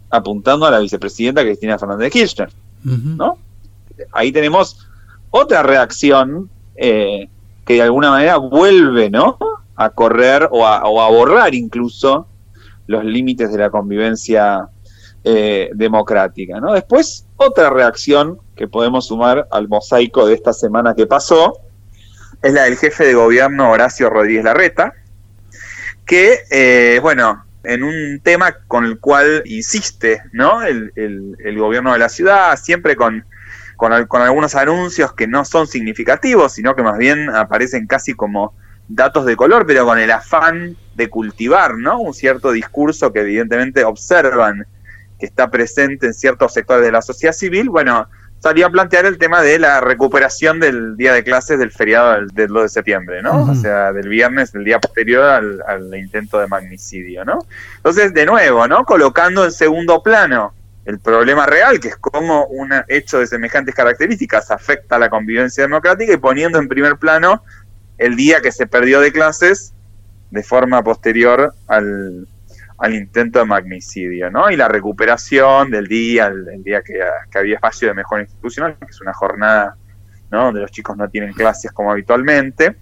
apuntando a la vicepresidenta Cristina Fernández de Kirchner, Uh-huh. ¿no? Ahí tenemos otra reacción eh, que de alguna manera vuelve, ¿no?, a correr o a, o a borrar incluso los límites de la convivencia eh, democrática, ¿no? Después, otra reacción que podemos sumar al mosaico de esta semana que pasó es la del jefe de gobierno Horacio Rodríguez Larreta, que, eh, bueno, en un tema con el cual insiste, ¿no?, el, el, el gobierno de la ciudad, siempre con, con, con algunos anuncios que no son significativos, sino que más bien aparecen casi como datos de color, pero con el afán de cultivar, ¿no?, un cierto discurso que evidentemente observan que está presente en ciertos sectores de la sociedad civil. Bueno, salió a plantear el tema de la recuperación del día de clases del feriado del, del dos de septiembre, ¿no? Uh-huh. O sea, del viernes, del día posterior al, al intento de magnicidio, ¿no? Entonces, de nuevo, ¿no?, colocando en segundo plano el problema real, que es cómo un hecho de semejantes características afecta a la convivencia democrática, y poniendo en primer plano el día que se perdió de clases de forma posterior al, al intento de magnicidio, ¿no? Y la recuperación del día, el, el día que, que había espacio de mejora institucional, que es una jornada, ¿no?, donde los chicos no tienen clases como habitualmente.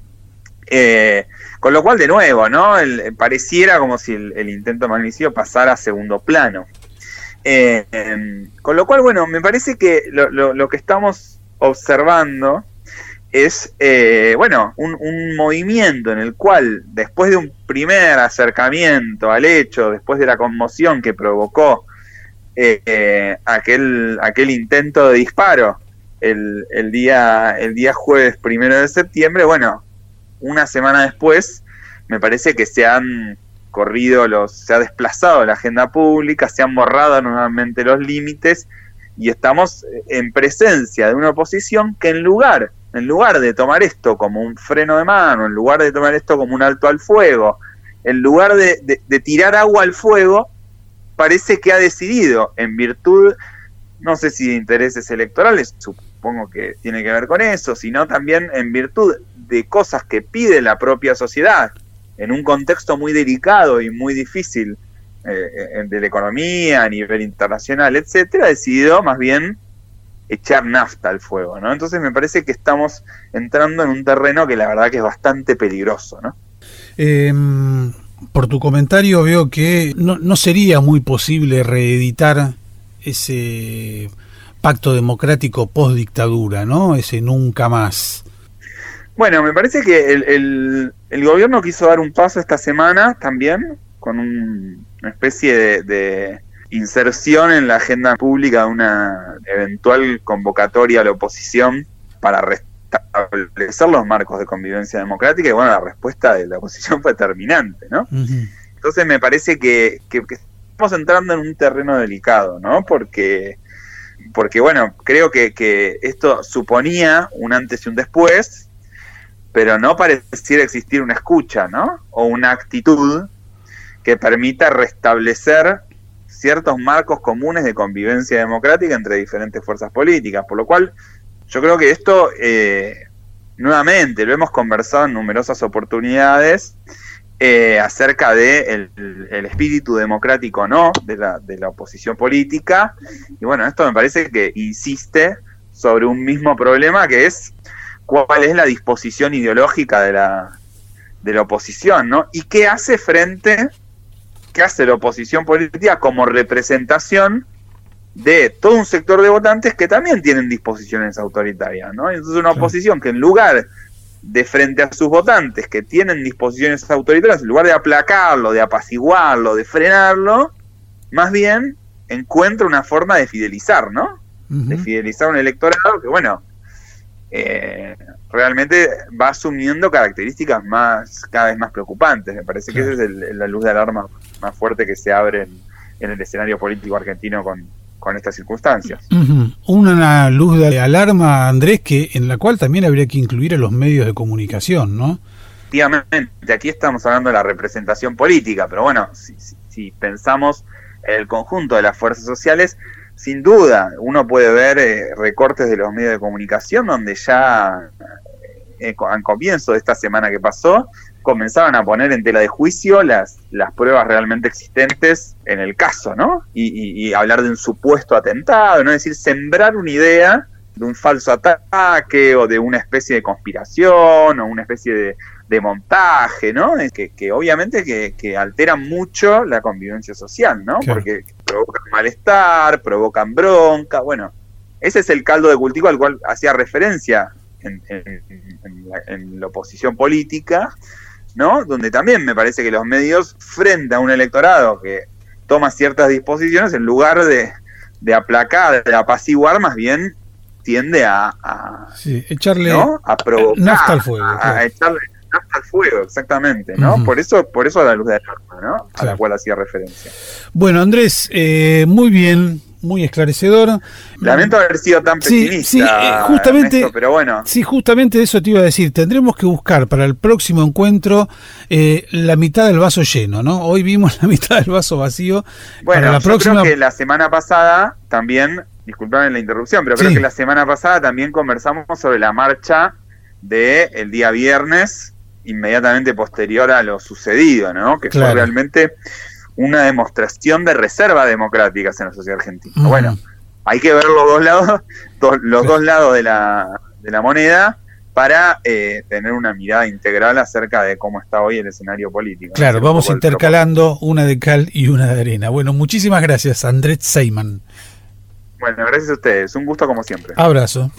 Eh, con lo cual, de nuevo, ¿no?, el, pareciera como si el, el intento de magnicidio pasara a segundo plano. Eh, eh, con lo cual, bueno, me parece que lo, lo, lo que estamos observando es, eh, bueno, un, un movimiento en el cual, después de un primer acercamiento al hecho, después de la conmoción que provocó eh, eh, aquel, aquel intento de disparo el, el, día, el día jueves primero de septiembre, bueno, una semana después, me parece que se han corrido los, se ha desplazado la agenda pública, se han borrado nuevamente los límites, y estamos en presencia de una oposición que en lugar En lugar de tomar esto como un freno de mano, en lugar de tomar esto como un alto al fuego, en lugar de, de, de tirar agua al fuego, parece que ha decidido, en virtud, no sé si de intereses electorales, supongo que tiene que ver con eso, sino también en virtud de cosas que pide la propia sociedad, en un contexto muy delicado y muy difícil eh, de la economía, a nivel internacional, etcétera, ha decidido más bien echar nafta al fuego, ¿no? Entonces me parece que estamos entrando en un terreno que la verdad que es bastante peligroso, ¿no? Eh, por tu comentario veo que no, no sería muy posible reeditar ese pacto democrático post-dictadura, ¿no? Ese nunca más. Bueno, me parece que el, el, el gobierno quiso dar un paso esta semana también, con un, una especie de... de inserción en la agenda pública de una eventual convocatoria a la oposición para restablecer los marcos de convivencia democrática, y bueno, la respuesta de la oposición fue terminante, ¿no? Uh-huh. Entonces me parece que, que, que estamos entrando en un terreno delicado, ¿no? Porque, porque bueno, creo que, que esto suponía un antes y un después, pero no pareciera existir una escucha, ¿no?, o una actitud que permita restablecer ciertos marcos comunes de convivencia democrática entre diferentes fuerzas políticas, por lo cual yo creo que esto, eh, nuevamente, lo hemos conversado en numerosas oportunidades, eh, acerca de el, el espíritu democrático, ¿no?, de la, de la oposición política, y bueno, esto me parece que insiste sobre un mismo problema, que es cuál es la disposición ideológica de la, de la oposición, ¿no?, y qué hace frente... que hace la oposición política como representación de todo un sector de votantes que también tienen disposiciones autoritarias, ¿no? Entonces una oposición que en lugar de frente a sus votantes que tienen disposiciones autoritarias, en lugar de aplacarlo, de apaciguarlo, de frenarlo, más bien encuentra una forma de fidelizar, ¿no? Uh-huh. De fidelizar un electorado que, bueno, eh, realmente va asumiendo características más cada vez más preocupantes. Me parece claro. que esa es el, la luz de alarma más fuerte que se abre en, en el escenario político argentino con, con estas circunstancias. Uh-huh. Una luz de alarma, Andrés, que en la cual también habría que incluir a los medios de comunicación, ¿no? Efectivamente, aquí estamos hablando de la representación política, pero bueno, si, si, si pensamos en el conjunto de las fuerzas sociales, sin duda, uno puede ver eh, recortes de los medios de comunicación donde ya, eh, al comienzo de esta semana que pasó, comenzaron a poner en tela de juicio las, las pruebas realmente existentes en el caso, ¿no? Y, y, y hablar de un supuesto atentado, ¿no? Es decir, sembrar una idea de un falso ataque o de una especie de conspiración o una especie de, de montaje, ¿no? Que, que obviamente que, que alteran mucho la convivencia social, ¿no? Claro. Porque provocan malestar, provocan bronca, bueno, ese es el caldo de cultivo al cual hacía referencia en, en, en, la, en la oposición política, ¿no? Donde también me parece que los medios, frente a un electorado que toma ciertas disposiciones, en lugar de, de aplacar, de apaciguar, más bien tiende a, a, sí, echarle ¿no? a provocar, nafta al fuego, a, claro. a echarle nafta al fuego, exactamente, ¿no? Uh-huh. Por eso, por eso la luz de alarma, ¿no? A Claro. la cual hacía referencia. Bueno, Andrés, eh, muy bien, muy esclarecedor. Lamento haber sido tan Sí, pesimista, sí, eh, justamente, Ernesto, pero bueno. Sí, justamente eso te iba a decir. Tendremos que buscar para el próximo encuentro eh, la mitad del vaso lleno, ¿no? Hoy vimos la mitad del vaso vacío. Bueno, para la yo próxima... creo que la semana pasada también, disculpame la interrupción, pero Sí. creo que la semana pasada también conversamos sobre la marcha del día viernes, inmediatamente posterior a lo sucedido, ¿no? Que Claro. fue realmente una demostración de reserva democráticas en la sociedad argentina. Mm. Bueno, hay que ver los dos lados, dos, los dos lados de la, de la moneda para eh, tener una mirada integral acerca de cómo está hoy el escenario político. Claro, ¿no? vamos Un poco el intercalando una de cal y una de arena. Bueno, muchísimas gracias, Andrés Seyman. Bueno, gracias a ustedes. Un gusto como siempre. Abrazo.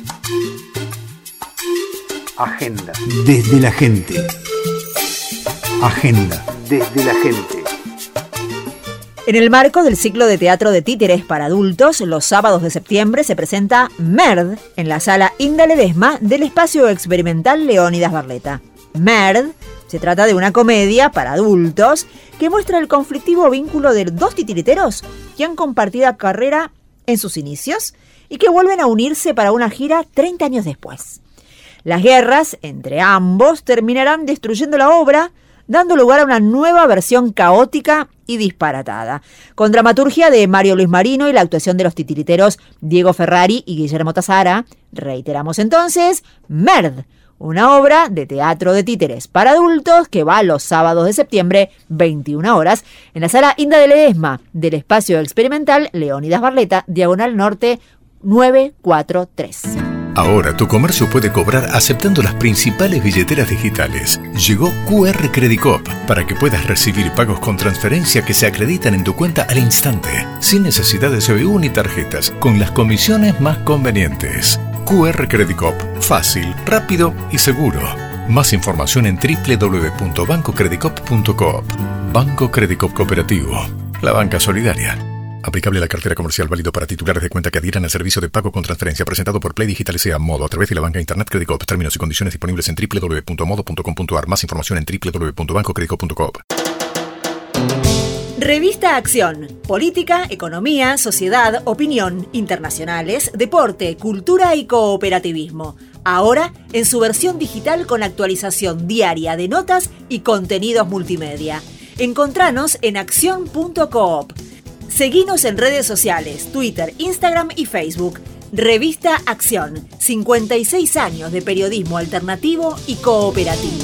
Agenda. Desde la gente. Agenda. Desde la gente. En el marco del ciclo de teatro de títeres para adultos, los sábados de septiembre se presenta MERD en la sala Inda Ledesma del espacio experimental Leónidas Barleta. MERD se trata de una comedia para adultos que muestra el conflictivo vínculo de dos titiriteros que han compartido carrera en sus inicios y que vuelven a unirse para una gira treinta años después. Las guerras entre ambos terminarán destruyendo la obra, dando lugar a una nueva versión caótica y disparatada, con dramaturgia de Mario Luis Marino y la actuación de los titiriteros Diego Ferrari y Guillermo Tazara. Reiteramos entonces, MERD, una obra de teatro de títeres para adultos que va los sábados de septiembre, veintiuna horas, en la sala Inda de Ledesma del espacio experimental Leónidas Barleta, Diagonal Norte nueve cuatro tres. Ahora tu comercio puede cobrar aceptando las principales billeteras digitales. Llegó Q R Credit Cop para que puedas recibir pagos con transferencia que se acreditan en tu cuenta al instante, sin necesidad de C B U ni tarjetas, con las comisiones más convenientes. Q R Credit Cop, fácil, rápido y seguro. Más información en doble u doble u doble u punto banco credit cop punto coop. Banco Credit Cop Cooperativo, la banca solidaria. Aplicable a la cartera comercial, válido para titulares de cuenta que adhieran al servicio de pago con transferencia presentado por Play Digital S A Modo a través de la banca Internet Credit Cop. Términos y condiciones disponibles en doble u doble u doble u punto modo punto com punto a r. Más información en doble u doble u doble u punto banco credit cop punto coop. Revista Acción. Política, economía, sociedad, opinión, internacionales, deporte, cultura y cooperativismo. Ahora en su versión digital con actualización diaria de notas y contenidos multimedia. Encontranos en acción punto coop. Seguinos en redes sociales, Twitter, Instagram y Facebook. Revista Acción, cincuenta y seis años de periodismo alternativo y cooperativo.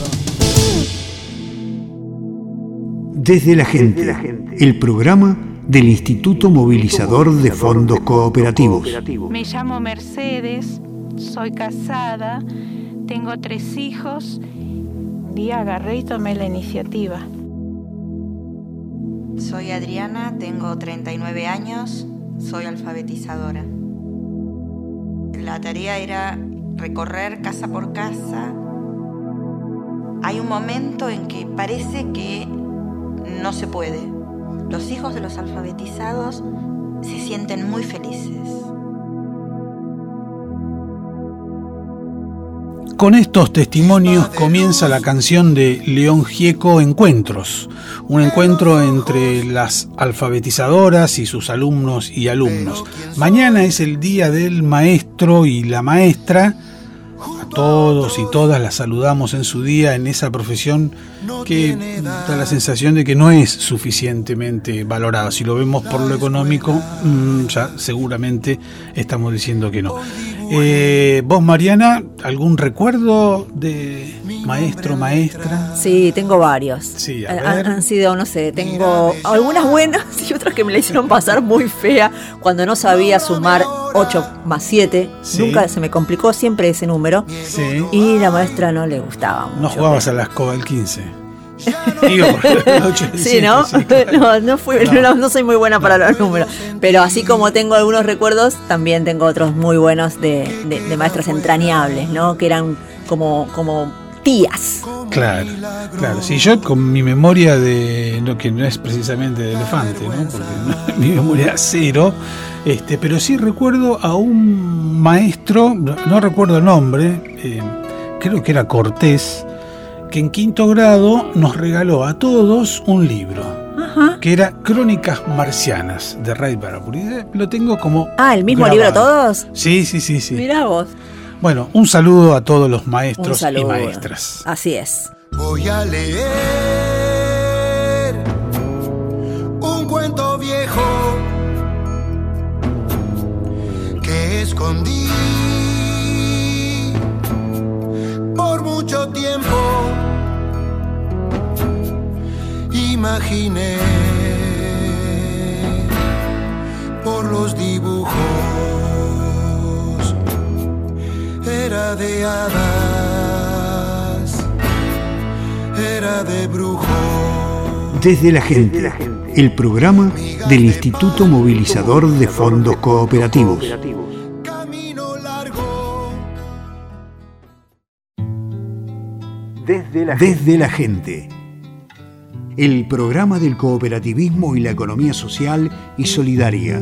Desde la gente, el programa del Instituto Movilizador de Fondos Cooperativos. Me llamo Mercedes, soy casada, tengo tres hijos y agarré y tomé la iniciativa. Soy Adriana, tengo treinta y nueve años, soy alfabetizadora. La tarea era recorrer casa por casa. Hay un momento en que parece que no se puede. Los hijos de los alfabetizados se sienten muy felices. Con estos testimonios comienza la canción de León Gieco, Encuentros, un encuentro entre las alfabetizadoras y sus alumnos y alumnos. Mañana es el día del maestro y la maestra. A todos y todas las saludamos en su día en esa profesión que da la sensación de que no es suficientemente valorada. Si lo vemos por lo económico, ya seguramente estamos diciendo que no. Eh, ¿Vos, Mariana, algún recuerdo de maestro, maestra? Sí, tengo varios. Sí, a Han, ver. han sido, no sé, tengo algunas buenas y otras que me la hicieron pasar muy fea cuando no sabía sumar ocho más siete. Sí. Nunca se me complicó siempre ese número. Sí. Y la maestra no le gustaba mucho. No jugabas a la escoba el quince. Digo, el ocho, el Sí, siete, ¿no? sí, claro. No, no, fui, No. no, no soy muy buena para los números. Pero así como tengo algunos recuerdos, también tengo otros muy buenos de, de, de maestras entrañables, ¿no? Que eran como, como tías. Claro, claro. Sí, yo con mi memoria de lo que no es precisamente de elefante, ¿no? Porque no, mi memoria es cero. Este, pero sí recuerdo a un maestro, no, no recuerdo el nombre, eh, creo que era Cortés, que en quinto grado nos regaló a todos un libro. Ajá. Que era Crónicas Marcianas de Ray Bradbury. Lo tengo como Ah, ¿el mismo grabado. libro todos? Sí, sí, sí, sí. Mirá vos. Bueno, un saludo a todos los Un maestros y saludo. maestras. Así es. Voy a leer un cuento viejo que escondí por mucho tiempo. Imaginé por los dibujos, era de hadas, era de brujos. Desde la gente, el programa del Instituto Movilizador de Fondos Cooperativos. Desde la Desde la gente, el programa del cooperativismo y la economía social y solidaria.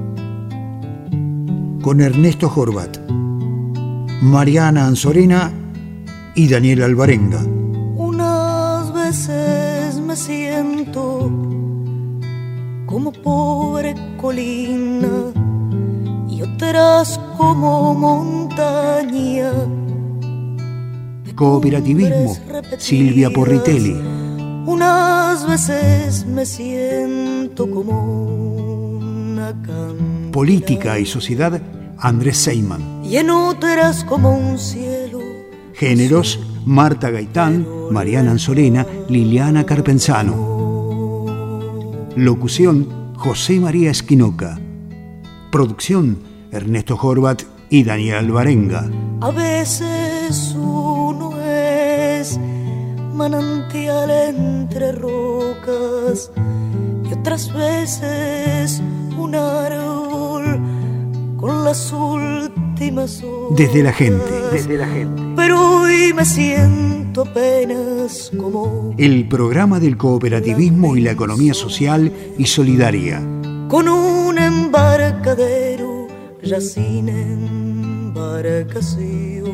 Con Ernesto Horvat, Mariana Anzorena y Daniel Alvarenga. Unas veces me siento como pobre colina y otras como montaña. Cooperativismo, Silvia Porritelli. Unas veces me siento como una can Política y sociedad, Andrés Seyman. y en otras como un cielo. Géneros, Marta Gaitán, Mariana Anzorena, Liliana Carpenzano. Locución, José María Esquinoca. Producción, Ernesto Horvat y Daniel Alvarenga. A veces uno es manantial entre rocas y otras veces un árbol con las últimas hojas. Desde la gente. Desde la gente. Pero hoy me siento apenas como El programa del cooperativismo y la economía social y solidaria. con un embarcadero ya sin embarcaciones.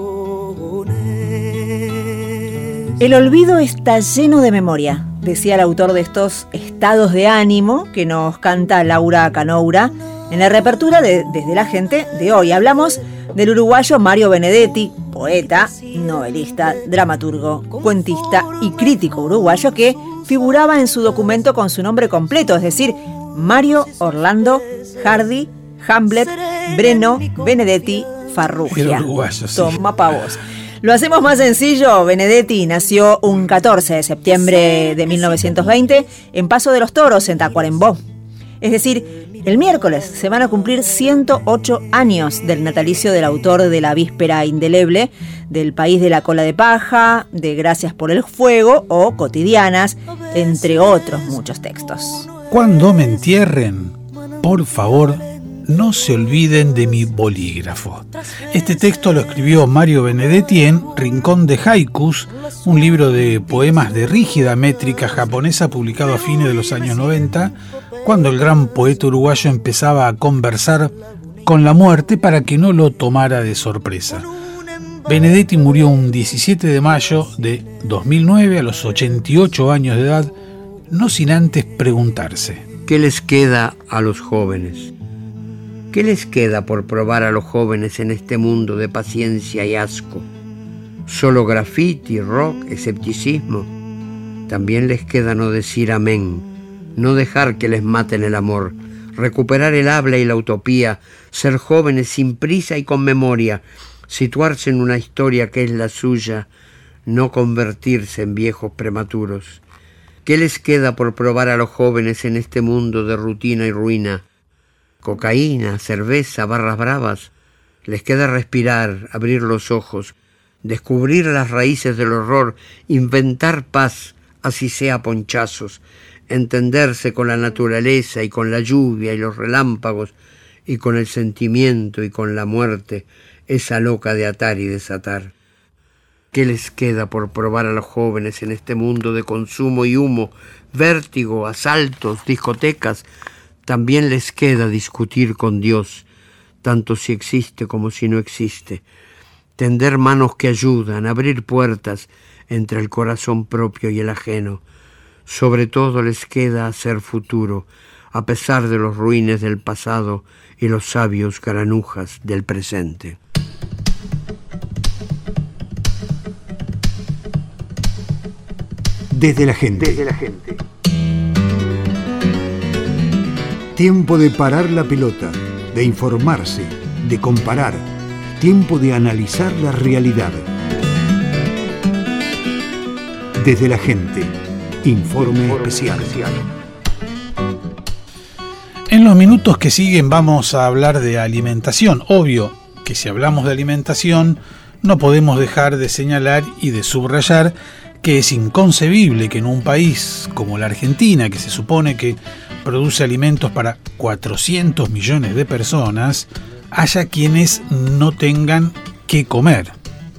El olvido está lleno de memoria, decía el autor de estos estados de ánimo que nos canta Laura Canoura en la reapertura de Desde la gente de hoy. Hablamos del uruguayo Mario Benedetti, poeta, novelista, dramaturgo, cuentista y crítico uruguayo que figuraba en su documento con su nombre completo, es decir, Mario Orlando Hardy Hamlet Breno Benedetti Farrugia. Era uruguayo, sí. Toma pa' vos. Lo hacemos más sencillo. Benedetti nació un catorce de septiembre de mil novecientos veinte en Paso de los Toros, en Tacuarembó. Es decir, el miércoles se van a cumplir ciento ocho años del natalicio del autor de La Víspera Indeleble, del País de la Cola de Paja, de Gracias por el Fuego o Cotidianas, entre otros muchos textos. Cuando me entierren, por favor, no se olviden de mi bolígrafo. Este texto lo escribió Mario Benedetti en Rincón de Haikus, un libro de poemas de rígida métrica japonesa publicado a fines de los años noventa, cuando el gran poeta uruguayo empezaba a conversar con la muerte para que no lo tomara de sorpresa. Benedetti murió un diecisiete de mayo de dos mil nueve a los ochenta y ocho años de edad, no sin antes preguntarse: ¿qué les queda a los jóvenes? ¿Qué les queda por probar a los jóvenes en este mundo de paciencia y asco? ¿Solo graffiti, rock, escepticismo? También les queda no decir amén, no dejar que les maten el amor, recuperar el habla y la utopía, ser jóvenes sin prisa y con memoria, situarse en una historia que es la suya, no convertirse en viejos prematuros. ¿Qué les queda por probar a los jóvenes en este mundo de rutina y ruina? Cocaína, cerveza, barras bravas. Les queda respirar, abrir los ojos, descubrir las raíces del horror, inventar paz, así sea a ponchazos, entenderse con la naturaleza y con la lluvia y los relámpagos y con el sentimiento y con la muerte, esa loca de atar y desatar. ¿Qué les queda por probar a los jóvenes en este mundo de consumo y humo, vértigo, asaltos, discotecas? También les queda discutir con Dios, tanto si existe como si no existe, tender manos que ayudan, abrir puertas entre el corazón propio y el ajeno. Sobre todo les queda hacer futuro, a pesar de los ruines del pasado y los sabios granujas del presente. Desde la gente. Desde la gente. Tiempo de parar la pelota, de informarse, de comparar. Tiempo de analizar la realidad. Desde la gente. Informe especial. En los minutos que siguen vamos a hablar de alimentación. Obvio que si hablamos de alimentación no podemos dejar de señalar y de subrayar que es inconcebible que en un país como la Argentina, que se supone que produce alimentos para cuatrocientos millones de personas, haya quienes no tengan qué comer.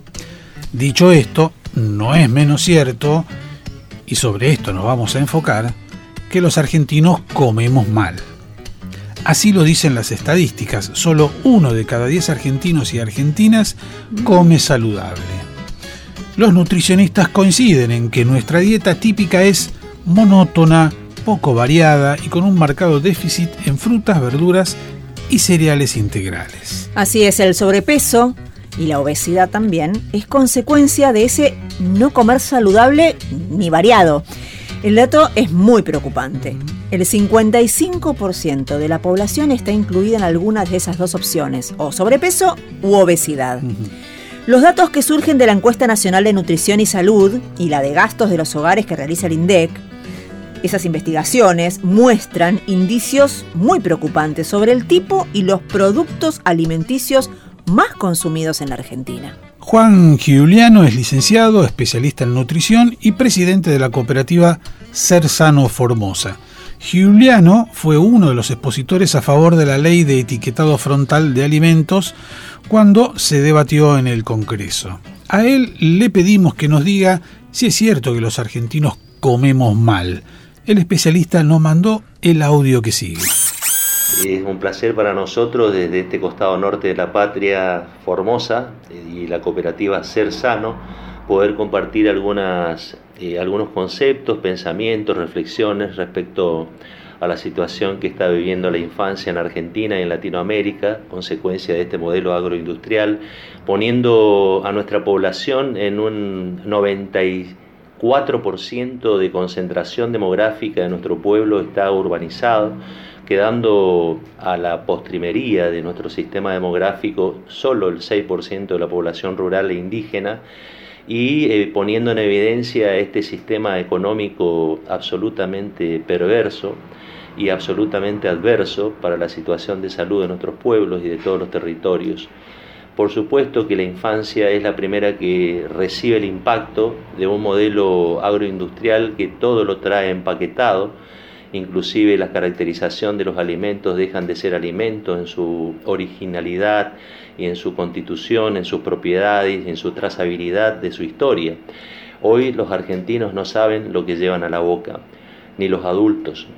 Dicho esto, no es menos cierto, y sobre esto nos vamos a enfocar, que los argentinos comemos mal. Así lo dicen las estadísticas, solo uno de cada diez argentinos y argentinas come saludable. Los nutricionistas coinciden en que nuestra dieta típica es monótona, poco variada y con un marcado déficit en frutas, verduras y cereales integrales. Así es, el sobrepeso y la obesidad también es consecuencia de ese no comer saludable ni variado. El dato es muy preocupante. El cincuenta y cinco por ciento de la población está incluida en alguna de esas dos opciones, o sobrepeso u obesidad. Uh-huh. Los datos que surgen de la Encuesta Nacional de Nutrición y Salud y la de gastos de los hogares que realiza el INDEC, esas investigaciones muestran indicios muy preocupantes sobre el tipo y los productos alimenticios más consumidos en la Argentina. Juan Giuliano es licenciado, especialista en nutrición y presidente de la cooperativa Ser Sano Formosa. Giuliano fue uno de los expositores a favor de la ley de etiquetado frontal de alimentos cuando se debatió en el Congreso. A él le pedimos que nos diga si es cierto que los argentinos comemos mal. El especialista nos mandó el audio que sigue. Es un placer para nosotros desde este costado norte de la patria, Formosa, y la cooperativa Ser Sano, poder compartir algunas, eh, algunos conceptos, pensamientos, reflexiones respecto a la situación que está viviendo la infancia en Argentina y en Latinoamérica, consecuencia de este modelo agroindustrial, poniendo a nuestra población en un noventa y cuatro por ciento de concentración demográfica de nuestro pueblo está urbanizado, quedando a la postrimería de nuestro sistema demográfico solo el seis por ciento de la población rural e indígena, y eh, poniendo en evidencia este sistema económico absolutamente perverso y absolutamente adverso para la situación de salud de nuestros pueblos y de todos los territorios. Por supuesto que la infancia es la primera que recibe el impacto de un modelo agroindustrial que todo lo trae empaquetado, inclusive la caracterización de los alimentos dejan de ser alimentos en su originalidad y en su constitución, en sus propiedades, en su trazabilidad de su historia. Hoy los argentinos no saben lo que llevan a la boca, ni los adultos,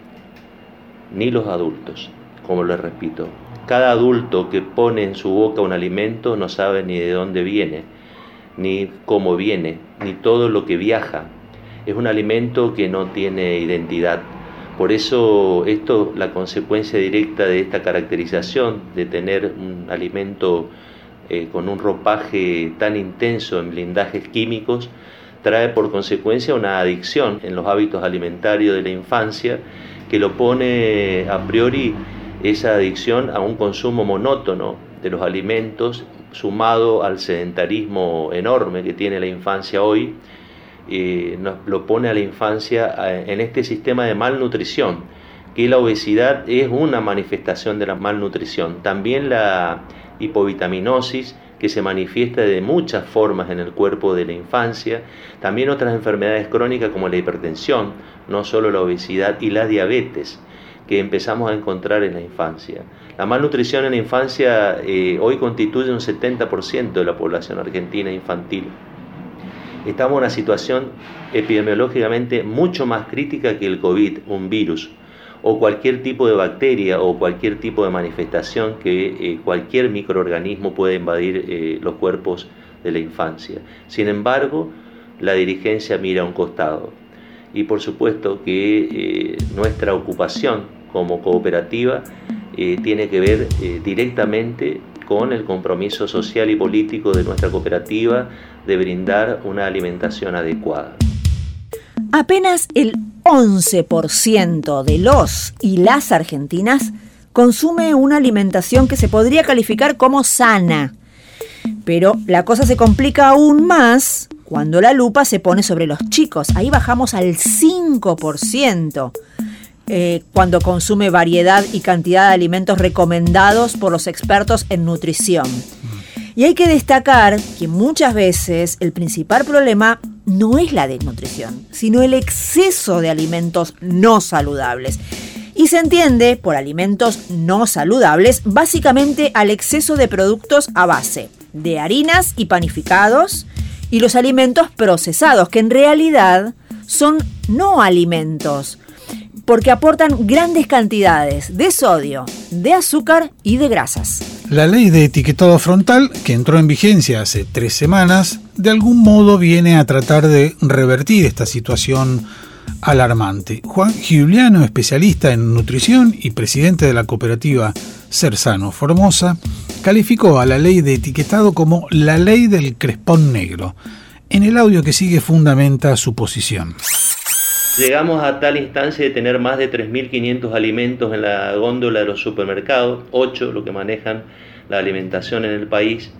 ni los adultos, como les repito. Cada adulto que pone en su boca un alimento no sabe ni de dónde viene, ni cómo viene, ni todo lo que viaja. Es un alimento que no tiene identidad. Por eso esto, la consecuencia directa de esta caracterización, de tener un alimento eh, con un ropaje tan intenso en blindajes químicos, trae por consecuencia una adicción en los hábitos alimentarios de la infancia que lo pone a priori esa adicción a un consumo monótono de los alimentos, sumado al sedentarismo enorme que tiene la infancia hoy, eh, nos lo pone a la infancia en este sistema de malnutrición, que la obesidad es una manifestación de la malnutrición. También la hipovitaminosis, que se manifiesta de muchas formas en el cuerpo de la infancia, también otras enfermedades crónicas como la hipertensión, no solo la obesidad, y la diabetes, que empezamos a encontrar en la infancia. La malnutrición en la infancia eh, hoy constituye un setenta por ciento de la población argentina infantil. Estamos en una situación epidemiológicamente mucho más crítica que el COVID, un virus, o cualquier tipo de bacteria o cualquier tipo de manifestación que eh, cualquier microorganismo puede invadir eh, los cuerpos de la infancia. Sin embargo, la dirigencia mira a un costado. Y por supuesto que eh, nuestra ocupación como cooperativa eh, tiene que ver eh, directamente con el compromiso social y político de nuestra cooperativa de brindar una alimentación adecuada. Apenas el once por ciento de los y las argentinas consume una alimentación que se podría calificar como sana. Pero la cosa se complica aún más cuando la lupa se pone sobre los chicos. Ahí bajamos al cinco por ciento eh, cuando consume variedad y cantidad de alimentos recomendados por los expertos en nutrición. Y hay que destacar que muchas veces el principal problema no es la desnutrición, sino el exceso de alimentos no saludables. Y se entiende por alimentos no saludables básicamente al exceso de productos a base de harinas y panificados y los alimentos procesados, que en realidad son no alimentos, porque aportan grandes cantidades de sodio, de azúcar y de grasas. La ley de etiquetado frontal, que entró en vigencia hace tres semanas, de algún modo viene a tratar de revertir esta situación alarmante. Juan Giuliano, especialista en nutrición y presidente de la cooperativa Ser Sano Formosa, calificó a la ley de etiquetado como la ley del crespón negro. En el audio que sigue fundamenta su posición. Llegamos a tal instancia de tener más de tres mil quinientos alimentos en la góndola de los supermercados, ocho lo que manejan la alimentación en el país,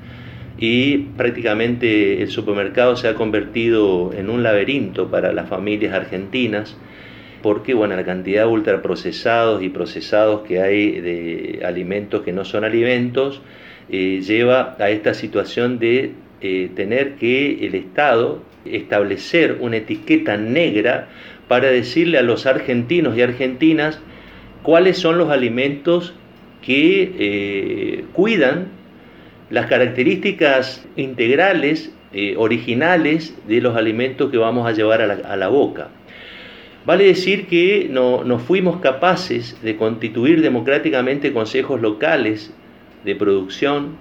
y prácticamente el supermercado se ha convertido en un laberinto para las familias argentinas, porque bueno, la cantidad de ultraprocesados y procesados que hay de alimentos que no son alimentos eh, lleva a esta situación de eh, tener que el Estado establecer una etiqueta negra para decirle a los argentinos y argentinas cuáles son los alimentos que eh, cuidan las características integrales, eh, originales de los alimentos que vamos a llevar a la, a la boca. Vale decir que no, no fuimos capaces de constituir democráticamente consejos locales de producción,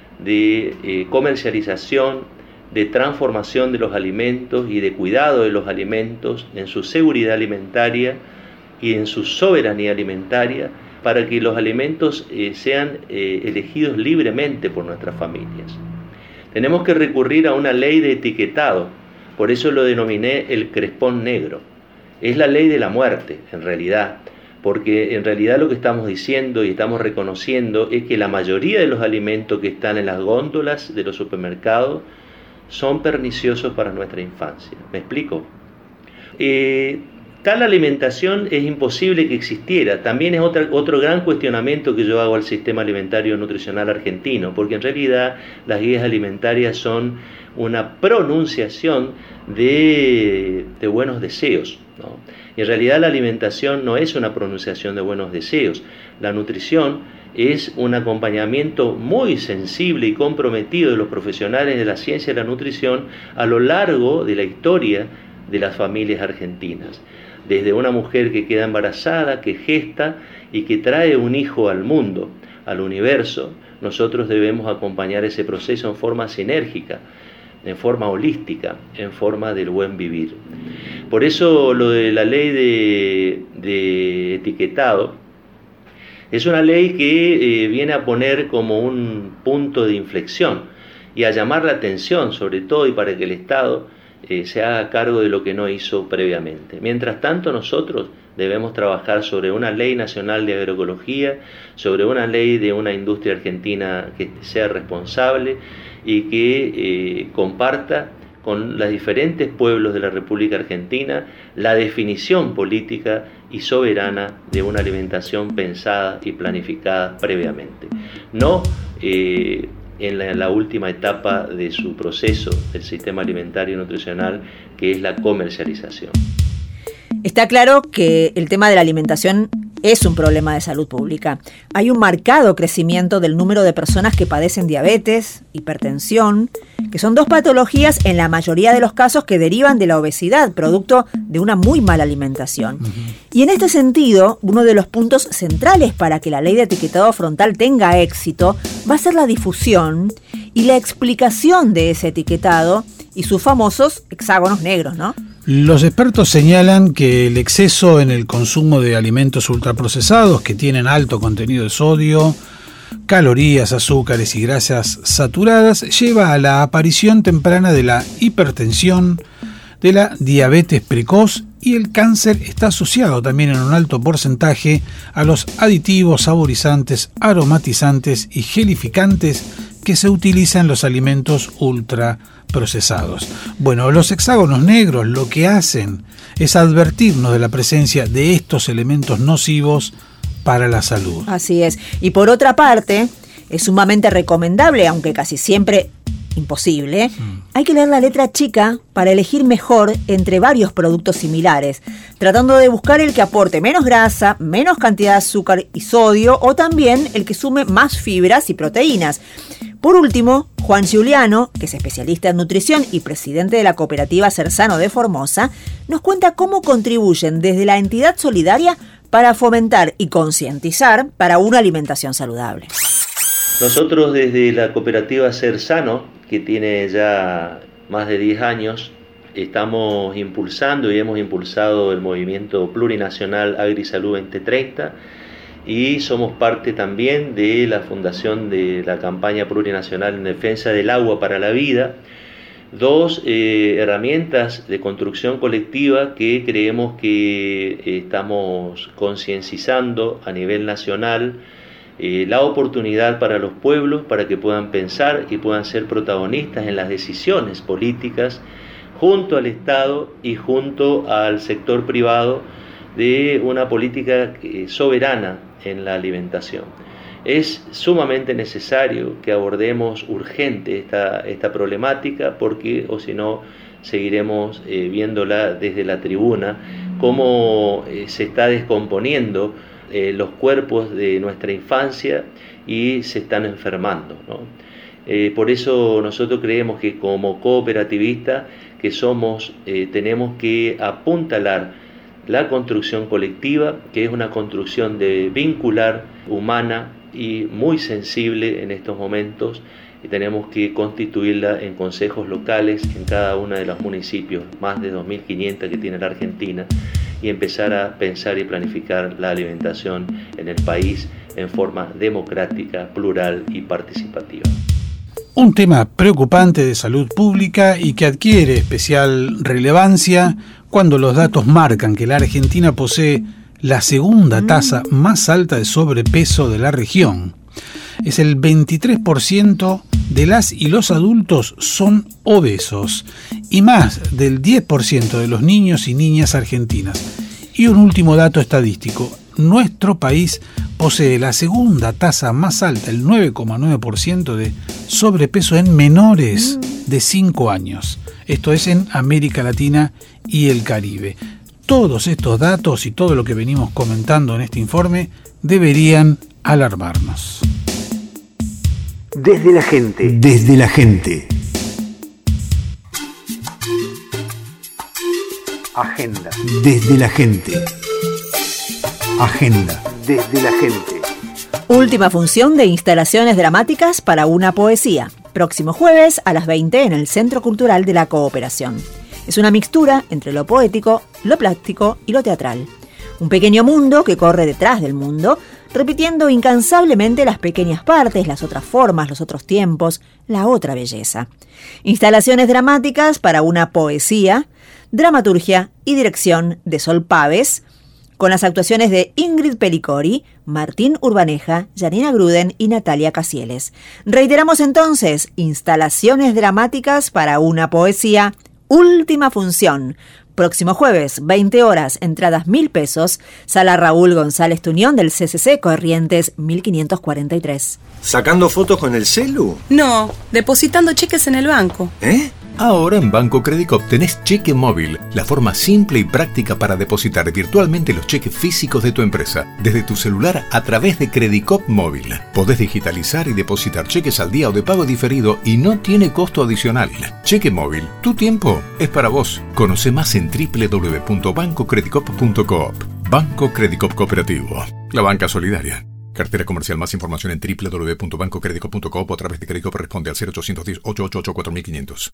de eh, comercialización, de transformación de los alimentos y de cuidado de los alimentos en su seguridad alimentaria y en su soberanía alimentaria, para que los alimentos eh, sean eh, elegidos libremente por nuestras familias. Tenemos que recurrir a una ley de etiquetado, por eso lo denominé el crespón negro. Es la ley de la muerte, en realidad, porque en realidad lo que estamos diciendo y estamos reconociendo es que la mayoría de los alimentos que están en las góndolas de los supermercados son perniciosos para nuestra infancia. ¿Me explico? Eh, tal alimentación es imposible que existiera. También es otra, otro gran cuestionamiento que yo hago al sistema alimentario nutricional argentino, porque en realidad las guías alimentarias son una pronunciación de, de buenos deseos, ¿no? Y en realidad la alimentación no es una pronunciación de buenos deseos. La nutrición es un acompañamiento muy sensible y comprometido de los profesionales de la ciencia de la nutrición a lo largo de la historia de las familias argentinas. Desde una mujer que queda embarazada, que gesta y que trae un hijo al mundo, al universo, nosotros debemos acompañar ese proceso en forma sinérgica, en forma holística, en forma del buen vivir. Por eso lo de la ley de, de etiquetado es una ley que eh, viene a poner como un punto de inflexión y a llamar la atención, sobre todo, y para que el Estado eh, se haga cargo de lo que no hizo previamente. Mientras tanto, nosotros Debemos trabajar sobre una ley nacional de agroecología, sobre una ley de una industria argentina que sea responsable y que eh, comparta con los diferentes pueblos de la República Argentina la definición política y soberana de una alimentación pensada y planificada previamente. No eh, en la, en la última etapa de su proceso del sistema alimentario y nutricional, que es la comercialización. Está claro que el tema de la alimentación es un problema de salud pública. Hay un marcado crecimiento del número de personas que padecen diabetes, hipertensión, que son dos patologías en la mayoría de los casos que derivan de la obesidad, producto de una muy mala alimentación. Uh-huh. Y en este sentido, uno de los puntos centrales para que la ley de etiquetado frontal tenga éxito va a ser la difusión y la explicación de ese etiquetado y sus famosos hexágonos negros, ¿no? Los expertos señalan que el exceso en el consumo de alimentos ultraprocesados que tienen alto contenido de sodio, calorías, azúcares y grasas saturadas lleva a la aparición temprana de la hipertensión, de la diabetes precoz, y el cáncer está asociado también en un alto porcentaje a los aditivos, saborizantes, aromatizantes y gelificantes que se utilizan en los alimentos ultraprocesados. Bueno, los hexágonos negros lo que hacen es advertirnos de la presencia de estos elementos nocivos para la salud. Así es. Y por otra parte, es sumamente recomendable, aunque casi siempre imposible, mm. hay que leer la letra chica para elegir mejor entre varios productos similares, tratando de buscar el que aporte menos grasa, menos cantidad de azúcar y sodio, o también el que sume más fibras y proteínas. Por último, Juan Giuliano, que es especialista en nutrición y presidente de la cooperativa Ser Sano de Formosa, nos cuenta cómo contribuyen desde la entidad solidaria para fomentar y concientizar para una alimentación saludable. Nosotros desde la cooperativa Ser Sano, que tiene ya más de diez años, estamos impulsando y hemos impulsado el movimiento plurinacional AgriSalud veinte treinta, y somos parte también de la fundación de la campaña plurinacional en defensa del agua para la vida, dos eh, herramientas de construcción colectiva que creemos que eh, estamos concienciando a nivel nacional eh, la oportunidad para los pueblos para que puedan pensar y puedan ser protagonistas en las decisiones políticas junto al Estado y junto al sector privado de una política eh, soberana en la alimentación. Es sumamente necesario que abordemos urgente esta, esta problemática, porque o si no seguiremos eh, viéndola desde la tribuna, cómo eh, se está descomponiendo eh, los cuerpos de nuestra infancia y se están enfermando, ¿no? Eh, por eso nosotros creemos que como cooperativistas que somos, eh, tenemos que apuntalar la construcción colectiva, que es una construcción de vincular, humana y muy sensible en estos momentos, y tenemos que constituirla en consejos locales en cada uno de los municipios, más de dos mil quinientos que tiene la Argentina, y empezar a pensar y planificar la alimentación en el país en forma democrática, plural y participativa. Un tema preocupante de salud pública y que adquiere especial relevancia cuando los datos marcan que la Argentina posee la segunda tasa más alta de sobrepeso de la región. Es el veintitrés por ciento de las y los adultos son obesos y más del diez por ciento de los niños y niñas argentinas. Y un último dato estadístico: nuestro país posee la segunda tasa más alta, el nueve coma nueve por ciento de sobrepeso en menores de cinco años. Esto es en América Latina y el Caribe. Todos estos datos y todo lo que venimos comentando en este informe deberían alarmarnos. Desde la gente. Desde la gente. Agenda. Desde la gente. Agenda. Desde la gente. Última función de instalaciones dramáticas para una poesía. Próximo jueves a las veinte en el Centro Cultural de la Cooperación. Es una mixtura entre lo poético, lo plástico y lo teatral. Un pequeño mundo que corre detrás del mundo, repitiendo incansablemente las pequeñas partes, las otras formas, los otros tiempos, la otra belleza. Instalaciones dramáticas para una poesía, dramaturgia y dirección de Sol Páez, con las actuaciones de Ingrid Pelicori, Martín Urbaneja, Janina Gruden y Natalia Casieles. Reiteramos entonces, instalaciones dramáticas para una poesía, última función. Próximo jueves, veinte horas, entradas mil pesos, sala Raúl González Tuñón del C C C, Corrientes mil quinientos cuarenta y tres. ¿Sacando fotos con el celu? No, depositando cheques en el banco. ¿Eh? Ahora en Banco Credicop tenés cheque móvil, la forma simple y práctica para depositar virtualmente los cheques físicos de tu empresa, desde tu celular a través de Credicop Móvil. Podés digitalizar y depositar cheques al día o de pago diferido y no tiene costo adicional. Cheque móvil, tu tiempo es para vos. Conoce más en doble u doble u doble u punto banco credicop punto coop. Banco Credicop Cooperativo, la banca solidaria. Cartera comercial. Más información en doble u doble u doble u punto banco credicop punto coop o a través de Credicop. Responde al cero ochocientos diez, ochocientos ochenta y ocho, cuatro mil quinientos.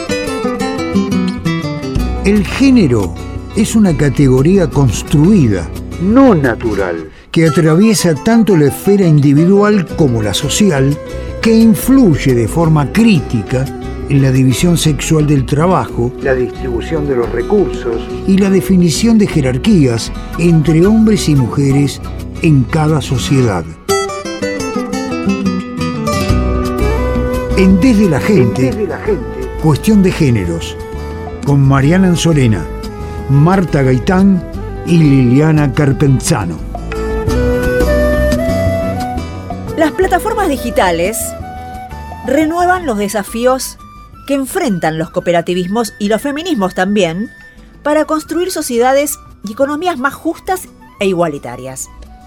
El género es una categoría construida, no natural, que atraviesa tanto la esfera individual como la social, que influye de forma crítica en la división sexual del trabajo, la distribución de los recursos y la definición de jerarquías entre hombres y mujeres en cada sociedad. En Desde la Gente, Desde la Gente, Cuestión de Géneros, con Mariana Anzorena, Marta Gaitán y Liliana Carpenzano. Las plataformas digitales renuevan los desafíos que enfrentan los cooperativismos y los feminismos también para construir sociedades y economías más justas e igualitarias.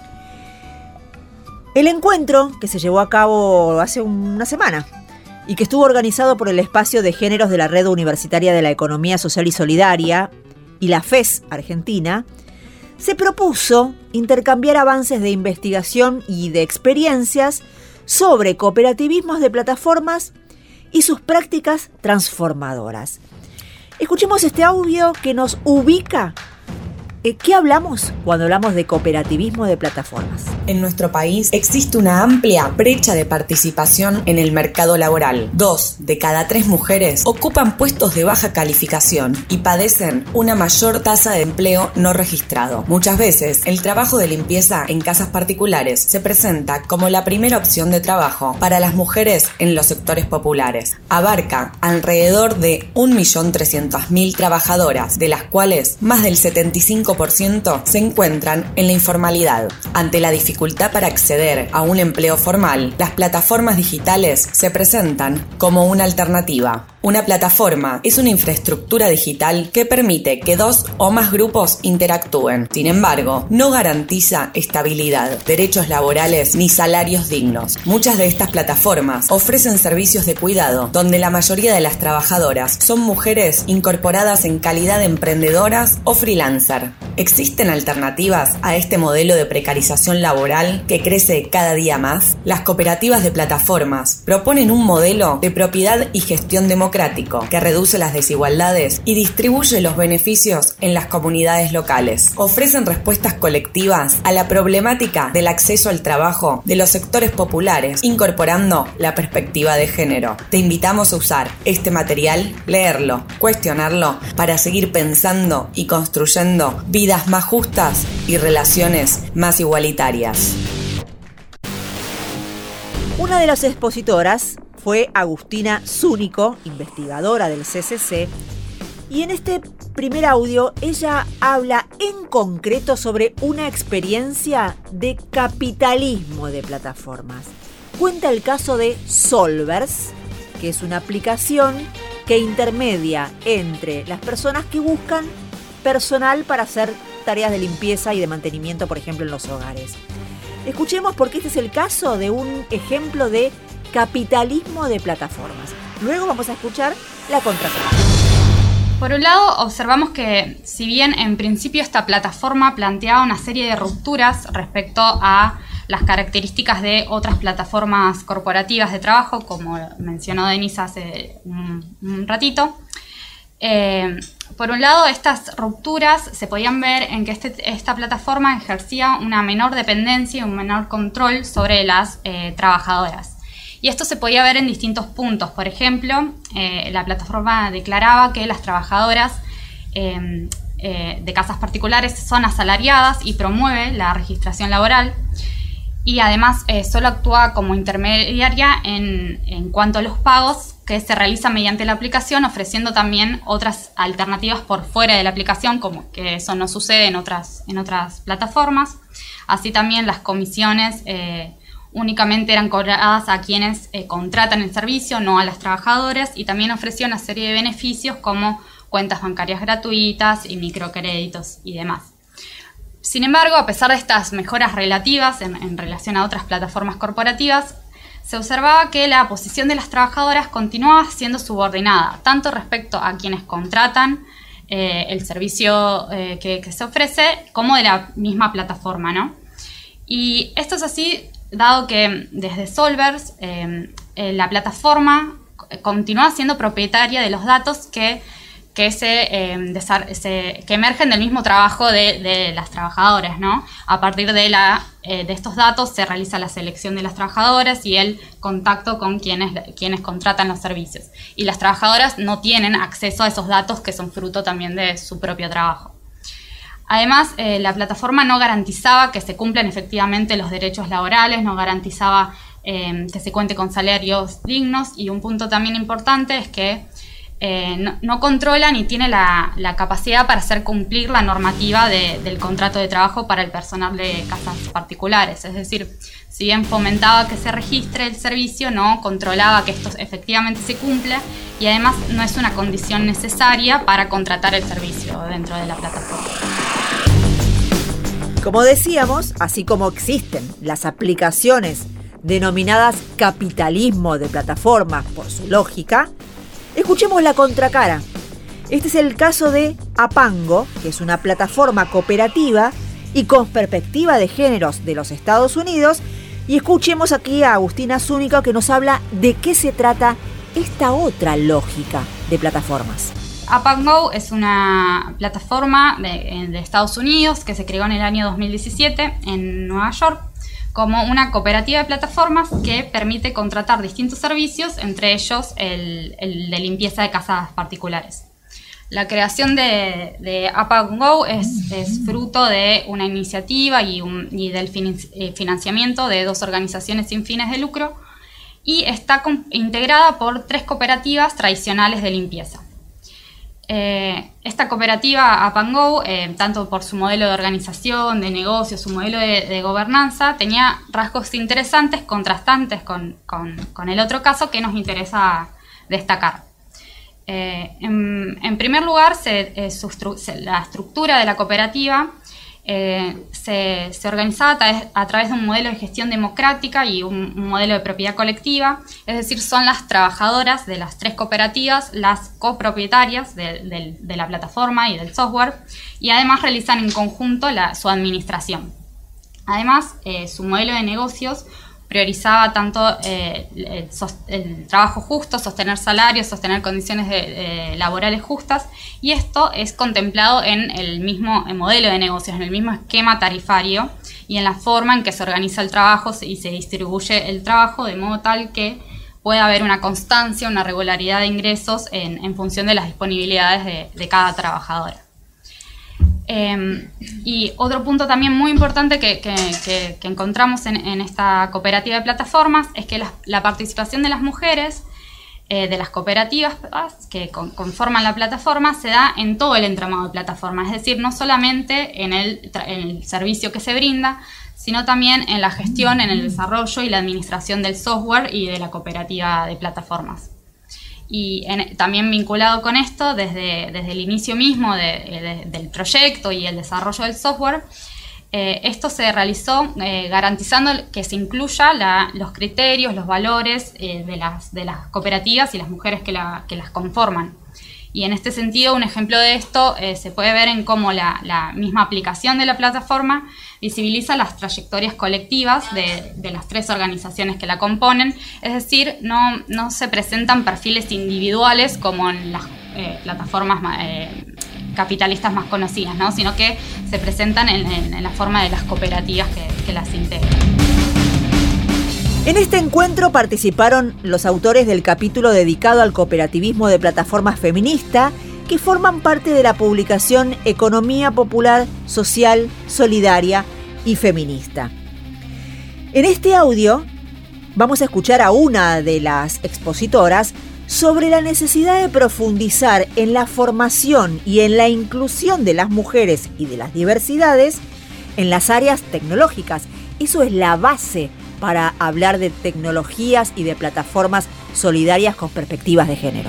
El encuentro, que se llevó a cabo hace una semana y que estuvo organizado por el Espacio de Géneros de la Red Universitaria de la Economía Social y Solidaria y la F E S Argentina, se propuso intercambiar avances de investigación y de experiencias sobre cooperativismos de plataformas y sus prácticas transformadoras. Escuchemos este audio que nos ubica. ¿Qué hablamos cuando hablamos de cooperativismo de plataformas? En nuestro país existe una amplia brecha de participación en el mercado laboral. Dos de cada tres mujeres ocupan puestos de baja calificación y padecen una mayor tasa de empleo no registrado. Muchas veces, el trabajo de limpieza en casas particulares se presenta como la primera opción de trabajo para las mujeres en los sectores populares. Abarca alrededor de un millón trescientas mil trabajadoras, de las cuales más del setenta y cinco por ciento se encuentran en la informalidad. Ante la dificultad para acceder a un empleo formal, las plataformas digitales se presentan como una alternativa. Una plataforma es una infraestructura digital que permite que dos o más grupos interactúen. Sin embargo, no garantiza estabilidad, derechos laborales ni salarios dignos. Muchas de estas plataformas ofrecen servicios de cuidado, donde la mayoría de las trabajadoras son mujeres incorporadas en calidad de emprendedoras o freelancer. ¿Existen alternativas a este modelo de precarización laboral que crece cada día más? Las cooperativas de plataformas proponen un modelo de propiedad y gestión democrática que reduce las desigualdades y distribuye los beneficios en las comunidades locales. Ofrecen respuestas colectivas a la problemática del acceso al trabajo de los sectores populares, incorporando la perspectiva de género. Te invitamos a usar este material, leerlo, cuestionarlo, para seguir pensando y construyendo vidas más justas y relaciones más igualitarias. Una de las expositoras fue Agustina Zúnico, investigadora del C C C, y en este primer audio ella habla en concreto sobre una experiencia de capitalismo de plataformas. Cuenta el caso de Solvers, que es una aplicación que intermedia entre las personas que buscan personal para hacer tareas de limpieza y de mantenimiento, por ejemplo, en los hogares. Escuchemos, porque este es el caso de un ejemplo de capitalismo de plataformas. Luego vamos a escuchar la contraparte. Por un lado, observamos que, si bien en principio esta plataforma planteaba una serie de rupturas respecto a las características de otras plataformas corporativas de trabajo, como mencionó Denise hace un, un ratito, eh, por un lado, estas rupturas se podían ver en que este, esta plataforma ejercía una menor dependencia y un menor control sobre las eh, trabajadoras. Y esto se podía ver en distintos puntos. Por ejemplo, eh, la plataforma declaraba que las trabajadoras eh, eh, de casas particulares son asalariadas y promueve la registración laboral. Y además eh, solo actúa como intermediaria en, en cuanto a los pagos que se realizan mediante la aplicación, ofreciendo también otras alternativas por fuera de la aplicación, como que eso no sucede en otras, en otras plataformas. Así también las comisiones eh, únicamente eran cobradas a quienes eh, contratan el servicio, no a las trabajadoras, y también ofreció una serie de beneficios como cuentas bancarias gratuitas y microcréditos y demás. Sin embargo, a pesar de estas mejoras relativas en, en relación a otras plataformas corporativas, se observaba que la posición de las trabajadoras continuaba siendo subordinada, tanto respecto a quienes contratan eh, el servicio eh, que, que se ofrece, como de la misma plataforma, ¿no? Y esto es así, dado que desde Solvers eh, eh, la plataforma continúa siendo propietaria de los datos que que, se, eh, desar- se, que emergen del mismo trabajo de, de las trabajadoras, ¿no? A partir de, la, eh, de estos datos se realiza la selección de las trabajadoras y el contacto con quienes, quienes contratan los servicios. Y las trabajadoras no tienen acceso a esos datos que son fruto también de su propio trabajo. Además, eh, la plataforma no garantizaba que se cumplan efectivamente los derechos laborales, no garantizaba eh, que se cuente con salarios dignos, y un punto también importante es que Eh, no, no controla ni tiene la, la capacidad para hacer cumplir la normativa de, del contrato de trabajo para el personal de casas particulares. Es decir, si bien fomentaba que se registre el servicio, no controlaba que esto efectivamente se cumpla, y además no es una condición necesaria para contratar el servicio dentro de la plataforma. Como decíamos, así como existen las aplicaciones denominadas capitalismo de plataformas por su lógica, escuchemos la contracara. Este es el caso de Apango, que es una plataforma cooperativa y con perspectiva de géneros de los Estados Unidos. Y escuchemos aquí a Agustina Zúñiga, que nos habla de qué se trata esta otra lógica de plataformas. Apango es una plataforma de, de Estados Unidos que se creó en el año dos mil diecisiete en Nueva York, como una cooperativa de plataformas que permite contratar distintos servicios, entre ellos el, el de limpieza de casas particulares. La creación de, de Apango es, es fruto de una iniciativa y, un, y del fin, eh, financiamiento de dos organizaciones sin fines de lucro, y está con, integrada por tres cooperativas tradicionales de limpieza. Eh, esta cooperativa Apango, eh, tanto por su modelo de organización, de negocio, su modelo de, de gobernanza, tenía rasgos interesantes, contrastantes con, con, con el otro caso que nos interesa destacar. Eh, en, en primer lugar, se, eh, su, se, la estructura de la cooperativa eh, se, se organizaba a través, a través de un modelo de gestión democrática y un, un modelo de propiedad colectiva, es decir, son las trabajadoras de las tres cooperativas las copropietarias de, de, de la plataforma y del software, y además realizan en conjunto la, su administración. Además, eh, su modelo de negocios priorizaba tanto eh, el, el trabajo justo, sostener salarios, sostener condiciones de, de laborales justas, y esto es contemplado en el mismo modelo de negocios, en el mismo esquema tarifario y en la forma en que se organiza el trabajo y se distribuye el trabajo, de modo tal que pueda haber una constancia, una regularidad de ingresos en, en función de las disponibilidades de, de cada trabajadora. Eh, y otro punto también muy importante que, que, que, que encontramos en, en esta cooperativa de plataformas es que la, la participación de las mujeres eh, de las cooperativas que con, conforman la plataforma se da en todo el entramado de plataforma, es decir, no solamente en el, en el servicio que se brinda, sino también en la gestión, en el desarrollo y la administración del software y de la cooperativa de plataformas. Y en, también vinculado con esto, desde, desde el inicio mismo de, de, del proyecto y el desarrollo del software, eh, esto se realizó eh, garantizando que se incluya la, los criterios, los valores eh, de, las, de las cooperativas y las mujeres que, la, que las conforman. Y en este sentido, un ejemplo de esto eh, se puede ver en cómo la, la misma aplicación de la plataforma visibiliza las trayectorias colectivas de, de las tres organizaciones que la componen, es decir, no, no se presentan perfiles individuales como en las eh, plataformas eh, capitalistas más conocidas, ¿no? Sino que se presentan en, en, en la forma de las cooperativas que, que las integran. En este encuentro participaron los autores del capítulo dedicado al cooperativismo de plataformas feminista que forman parte de la publicación Economía Popular, Social, Solidaria y Feminista. En este audio vamos a escuchar a una de las expositoras sobre la necesidad de profundizar en la formación y en la inclusión de las mujeres y de las diversidades en las áreas tecnológicas. Eso es la base para hablar de tecnologías y de plataformas solidarias con perspectivas de género.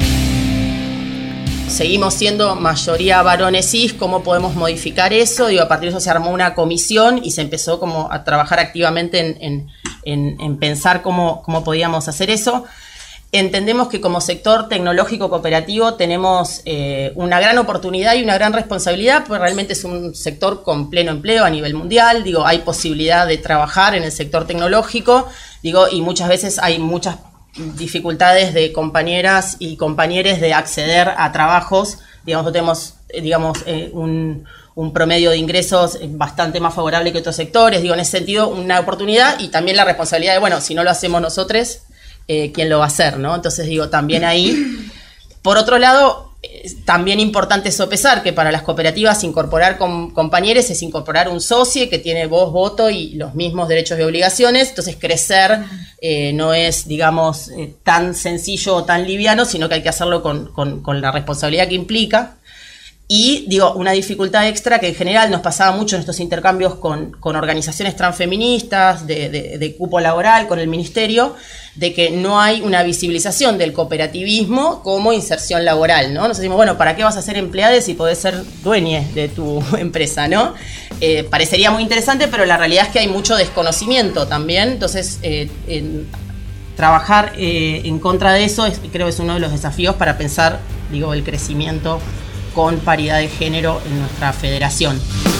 Seguimos siendo mayoría varones cis, ¿cómo podemos modificar eso? Digo, a partir de eso se armó una comisión y se empezó como a trabajar activamente en, en, en, en pensar cómo, cómo podíamos hacer eso. Entendemos que como sector tecnológico cooperativo tenemos eh, una gran oportunidad y una gran responsabilidad, porque realmente es un sector con pleno empleo a nivel mundial. Digo, hay posibilidad de trabajar en el sector tecnológico, digo, y muchas veces hay muchas dificultades de compañeras y compañeros de acceder a trabajos. Digamos, no tenemos, digamos, eh, un, un promedio de ingresos bastante más favorable que otros sectores. Digo, en ese sentido, una oportunidad y también la responsabilidad de, bueno, si no lo hacemos nosotros, eh, ¿quién lo va a hacer, no? Entonces, digo, también ahí. Por otro lado, eh, también importante sopesar que para las cooperativas incorporar com- compañeros es incorporar un socio que tiene voz, voto y los mismos derechos y obligaciones. Entonces, crecer eh, no es, digamos, eh, tan sencillo o tan liviano, sino que hay que hacerlo con, con, con la responsabilidad que implica. Y, digo, una dificultad extra que en general nos pasaba mucho en estos intercambios con, con organizaciones transfeministas, de, de, de cupo laboral, con el ministerio, de que no hay una visibilización del cooperativismo como inserción laboral, ¿no? Nos decimos, bueno, ¿para qué vas a ser empleada si podés ser dueña de tu empresa, ¿no? Eh, parecería muy interesante, pero la realidad es que hay mucho desconocimiento también. Entonces, eh, en, trabajar eh, en contra de eso es, creo que es uno de los desafíos para pensar, digo, el crecimiento con paridad de género en nuestra federación.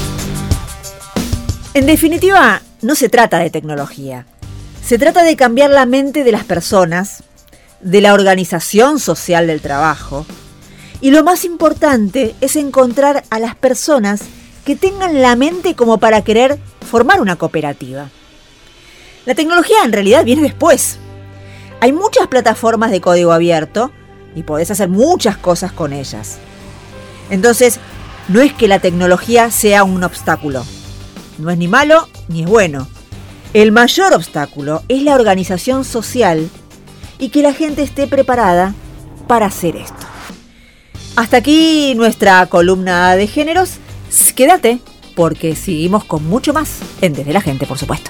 En definitiva, no se trata de tecnología. Se trata de cambiar la mente de las personas, de la organización social del trabajo, y lo más importante es encontrar a las personas que tengan la mente como para querer formar una cooperativa. La tecnología en realidad viene después. Hay muchas plataformas de código abierto y podés hacer muchas cosas con ellas. Entonces, no es que la tecnología sea un obstáculo. No es ni malo ni es bueno. El mayor obstáculo es la organización social y que la gente esté preparada para hacer esto. Hasta aquí nuestra columna de géneros. Quédate, porque seguimos con mucho más en Desde la Gente, por supuesto.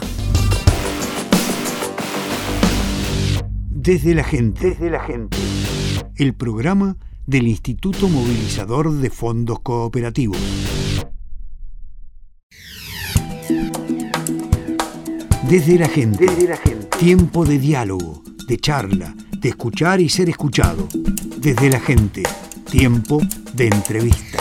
Desde la Gente. Desde la Gente. El programa del Instituto Movilizador de Fondos Cooperativos. Desde la gente. Desde la gente. Tiempo de diálogo, de charla, de escuchar y ser escuchado. Desde la gente. Tiempo de entrevista.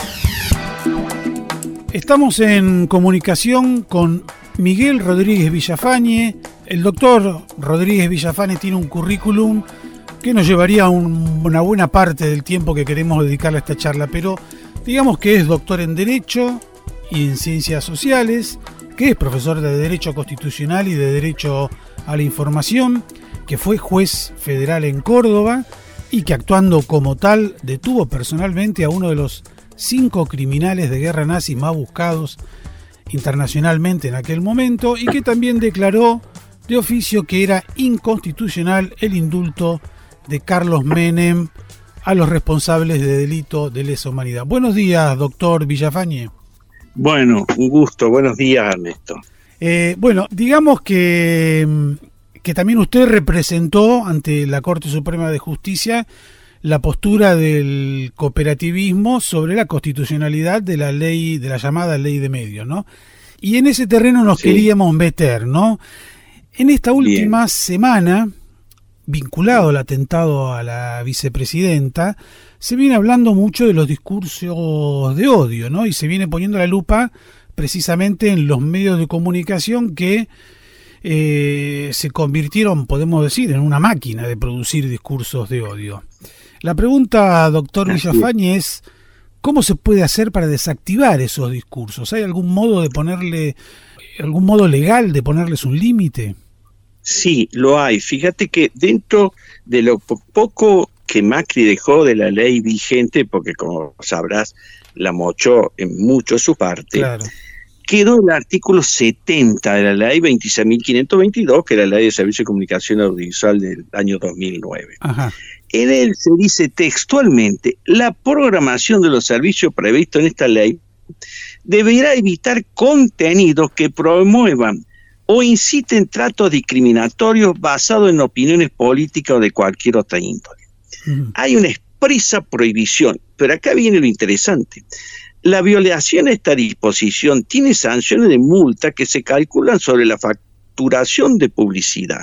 Estamos en comunicación con Miguel Rodríguez Villafañe. El doctor Rodríguez Villafañe tiene un currículum que nos llevaría un, una buena parte del tiempo que queremos dedicarle a esta charla, pero digamos que es doctor en Derecho y en Ciencias Sociales, que es profesor de Derecho Constitucional y de Derecho a la Información, que fue juez federal en Córdoba y que, actuando como tal, detuvo personalmente a uno de los cinco criminales de guerra nazi más buscados internacionalmente en aquel momento, y que también declaró de oficio que era inconstitucional el indulto de Carlos Menem a los responsables de delito de lesa humanidad. Buenos días, doctor Villafañe. Bueno, un gusto. Buenos días, Ernesto. Eh, bueno, digamos que, que también usted representó ante la Corte Suprema de Justicia la postura del cooperativismo sobre la constitucionalidad de la ley, de la llamada ley de medios, ¿no? Y en ese terreno nos sí. queríamos meter, ¿no? En esta última Bien. semana, vinculado al atentado a la vicepresidenta, se viene hablando mucho de los discursos de odio, ¿no? Y se viene poniendo la lupa precisamente en los medios de comunicación que eh, se convirtieron, podemos decir, en una máquina de producir discursos de odio. La pregunta, doctor Villafañe, es ¿cómo se puede hacer para desactivar esos discursos? ¿Hay algún modo de ponerle, algún modo legal de ponerles un límite? Sí, lo hay. Fíjate que dentro de lo poco que Macri dejó de la ley vigente, porque como sabrás, la mochó en mucho su parte, claro. Quedó el artículo setenta de la ley veintiséis mil quinientos veintidós, que era la ley de Servicio de Comunicación Audiovisual del año dos mil nueve. Ajá. En él se dice textualmente: la programación de los servicios previstos en esta ley deberá evitar contenidos que promuevan o inciten tratos discriminatorios basados en opiniones políticas o de cualquier otra índole. Uh-huh. Hay una expresa prohibición, pero acá viene lo interesante. La violación de esta disposición tiene sanciones de multa que se calculan sobre la facturación de publicidad.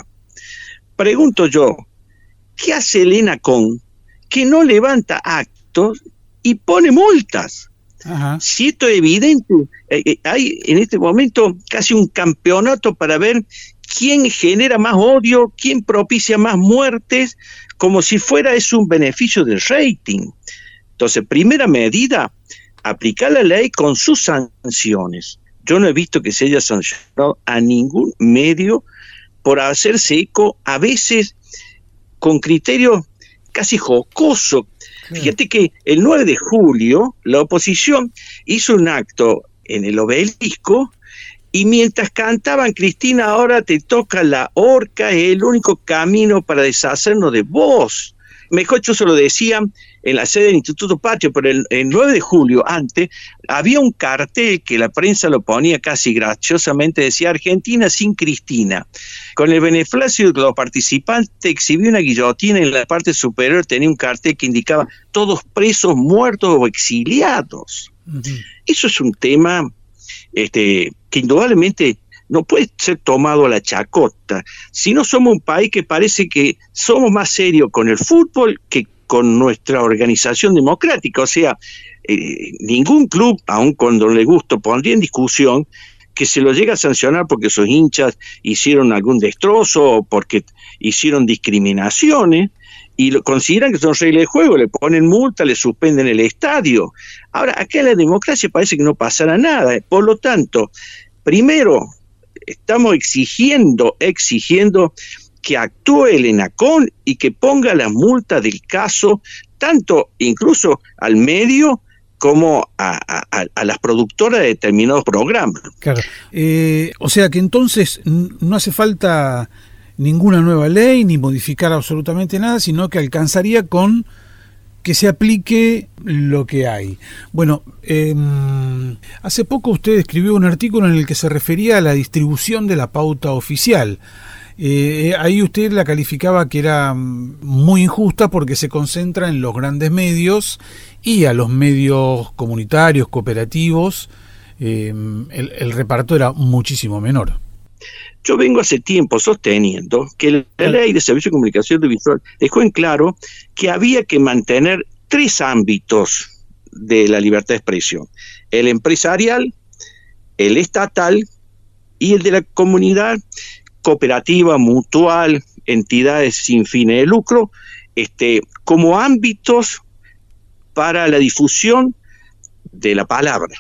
Pregunto yo, ¿qué hace el ENACOM que no levanta actos y pone multas? Ajá. Si esto es evidente, eh, hay en este momento casi un campeonato para ver quién genera más odio, quién propicia más muertes, como si fuera eso un beneficio del rating. Entonces, primera medida, aplicar la ley con sus sanciones. Yo no he visto que se haya sancionado a ningún medio por hacerse eco, a veces con criterio casi jocoso. Sí. Fíjate que el nueve de julio la oposición hizo un acto en el Obelisco y mientras cantaban Cristina, ahora te toca la horca, es el único camino para deshacernos de vos. Mejor yo se lo decía en la sede del Instituto Patrio, pero el, el nueve de julio, antes, había un cartel que la prensa lo ponía casi graciosamente, decía Argentina sin Cristina. Con el beneplácito de los participantes exhibió una guillotina en la parte superior, tenía un cartel que indicaba todos presos, muertos o exiliados. Uh-huh. Eso es un tema este, que indudablemente no puede ser tomado a la chacota. Si no somos un país que parece que somos más serios con el fútbol que con nuestra organización democrática, o sea, eh, ningún club, aun cuando le guste, pondría en discusión que se lo llega a sancionar porque sus hinchas hicieron algún destrozo o porque hicieron discriminaciones y lo consideran que son reglas de juego, le ponen multa, le suspenden el estadio. Ahora, acá en la democracia parece que no pasará nada, por lo tanto, primero, estamos exigiendo, exigiendo que actúe el ENACOM y que ponga las multas del caso, tanto incluso al medio como a, a, a las productoras de determinados programas. Claro. Eh, o sea que entonces no hace falta ninguna nueva ley ni modificar absolutamente nada, sino que alcanzaría con que se aplique lo que hay. Bueno, eh, hace poco usted escribió un artículo en el que se refería a la distribución de la pauta oficial. Eh, ahí usted la calificaba que era muy injusta porque se concentra en los grandes medios y a los medios comunitarios, cooperativos, eh, el, el reparto era muchísimo menor. Yo vengo hace tiempo sosteniendo que la ley de Servicio de Comunicación Audiovisual dejó en claro que había que mantener tres ámbitos de la libertad de expresión: el empresarial, el estatal y el de la comunidad cooperativa, mutual, entidades sin fines de lucro, este, como ámbitos para la difusión de la palabra.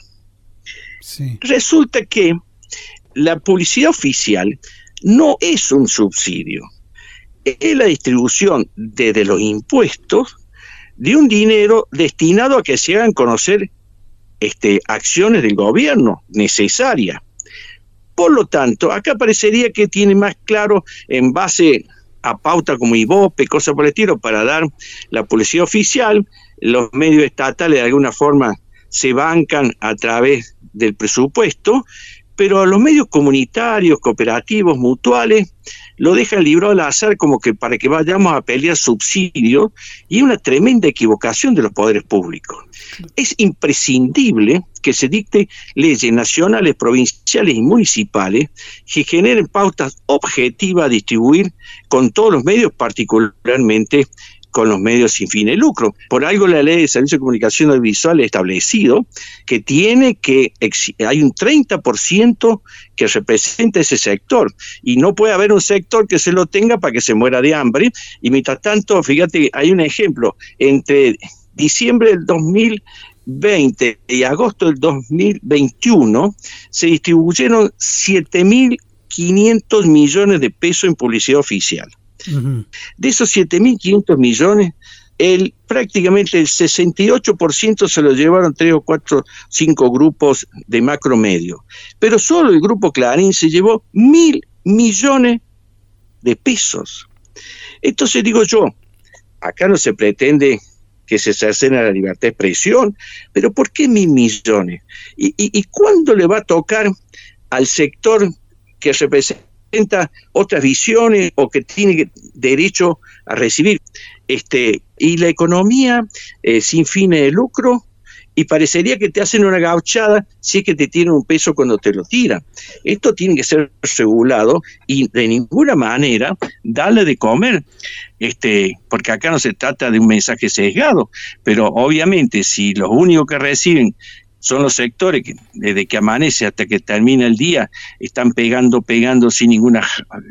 Sí. Resulta que la publicidad oficial no es un subsidio, es la distribución desde los impuestos de un dinero destinado a que se hagan conocer este, acciones del gobierno necesarias. Por lo tanto, acá parecería que tiene más claro en base a pauta como IVOPE, cosas por el estilo, para dar la publicidad oficial. Los medios estatales de alguna forma se bancan a través del presupuesto, pero los medios comunitarios, cooperativos, mutuales, lo dejan librado al azar como que para que vayamos a pelear subsidios, y es una tremenda equivocación de los poderes públicos. Es imprescindible que se dicten leyes nacionales, provinciales y municipales que generen pautas objetivas a distribuir con todos los medios, particularmente con los medios sin fin de lucro. Por algo la ley de Servicio de Comunicación Audiovisual ha establecido que tiene que, hay un treinta por ciento que representa ese sector, y no puede haber un sector que se lo tenga para que se muera de hambre. Y mientras tanto, fíjate, hay un ejemplo, entre diciembre del dos mil veinte y agosto del dos mil veintiuno se distribuyeron siete mil quinientos millones de pesos en publicidad oficial. Uh-huh. De esos siete mil quinientos millones, el, prácticamente el sesenta y ocho por ciento se lo llevaron tres o cuatro, cinco grupos de macro medio. Pero solo el grupo Clarín se llevó mil millones de pesos. Entonces digo yo, acá no se pretende que se cercene la libertad de expresión, pero ¿por qué mil millones? ¿Y, y, y cuándo le va a tocar al sector que representa otras visiones o que tiene derecho a recibir? Este, y la economía eh, sin fines de lucro, y parecería que te hacen una gauchada si es que te tienen un peso cuando te lo tiran. Esto tiene que ser regulado y de ninguna manera darle de comer, este, porque acá no se trata de un mensaje sesgado, pero obviamente si los únicos que reciben son los sectores que desde que amanece hasta que termina el día están pegando, pegando sin ninguna,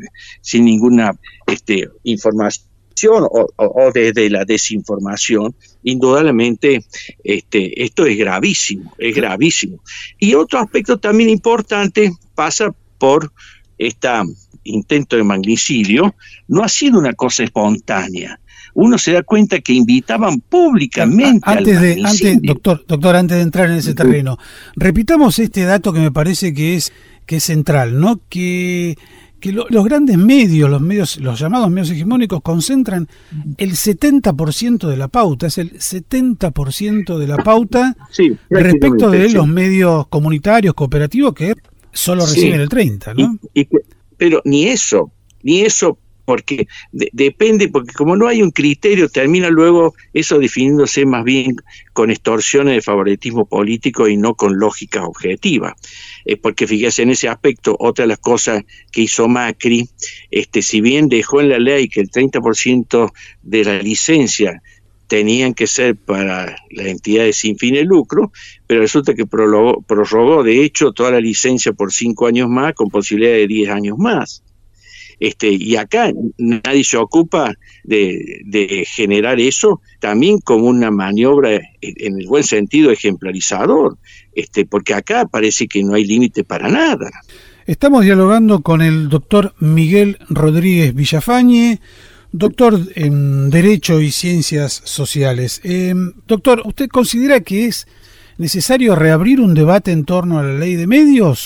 sin ninguna este, información, O, o, o desde la desinformación, indudablemente este, esto es gravísimo, es gravísimo. Y otro aspecto también importante pasa por este intento de magnicidio. No ha sido una cosa espontánea. Uno se da cuenta que invitaban públicamente antes al de antes, doctor, doctor, antes de entrar en ese terreno, repitamos este dato que me parece que es que es central, ¿no? Que que lo, los grandes medios, los medios, los llamados medios hegemónicos, concentran el setenta por ciento de la pauta, es el setenta por ciento de la pauta sí, respecto de sí. los medios comunitarios, cooperativos, que solo sí. reciben el treinta, ¿no? Y, y, pero ni eso, ni eso, porque de, depende, porque como no hay un criterio, termina luego eso definiéndose más bien con extorsiones de favoritismo político y no con lógica objetiva. Eh, porque fíjese, en ese aspecto, otra de las cosas que hizo Macri, este, si bien dejó en la ley que el treinta por ciento de la licencia tenían que ser para las entidades sin fin de lucro, pero resulta que prorrogó, prorrogó de hecho toda la licencia por cinco años más, con posibilidad de diez años más. Este, y acá nadie se ocupa de, de generar eso también como una maniobra en el buen sentido ejemplarizador, este, porque acá parece que no hay límite para nada. Estamos dialogando con el doctor Miguel Rodríguez Villafañe, doctor en Derecho y Ciencias Sociales. Eh, doctor, ¿usted considera que es necesario reabrir un debate en torno a la ley de medios,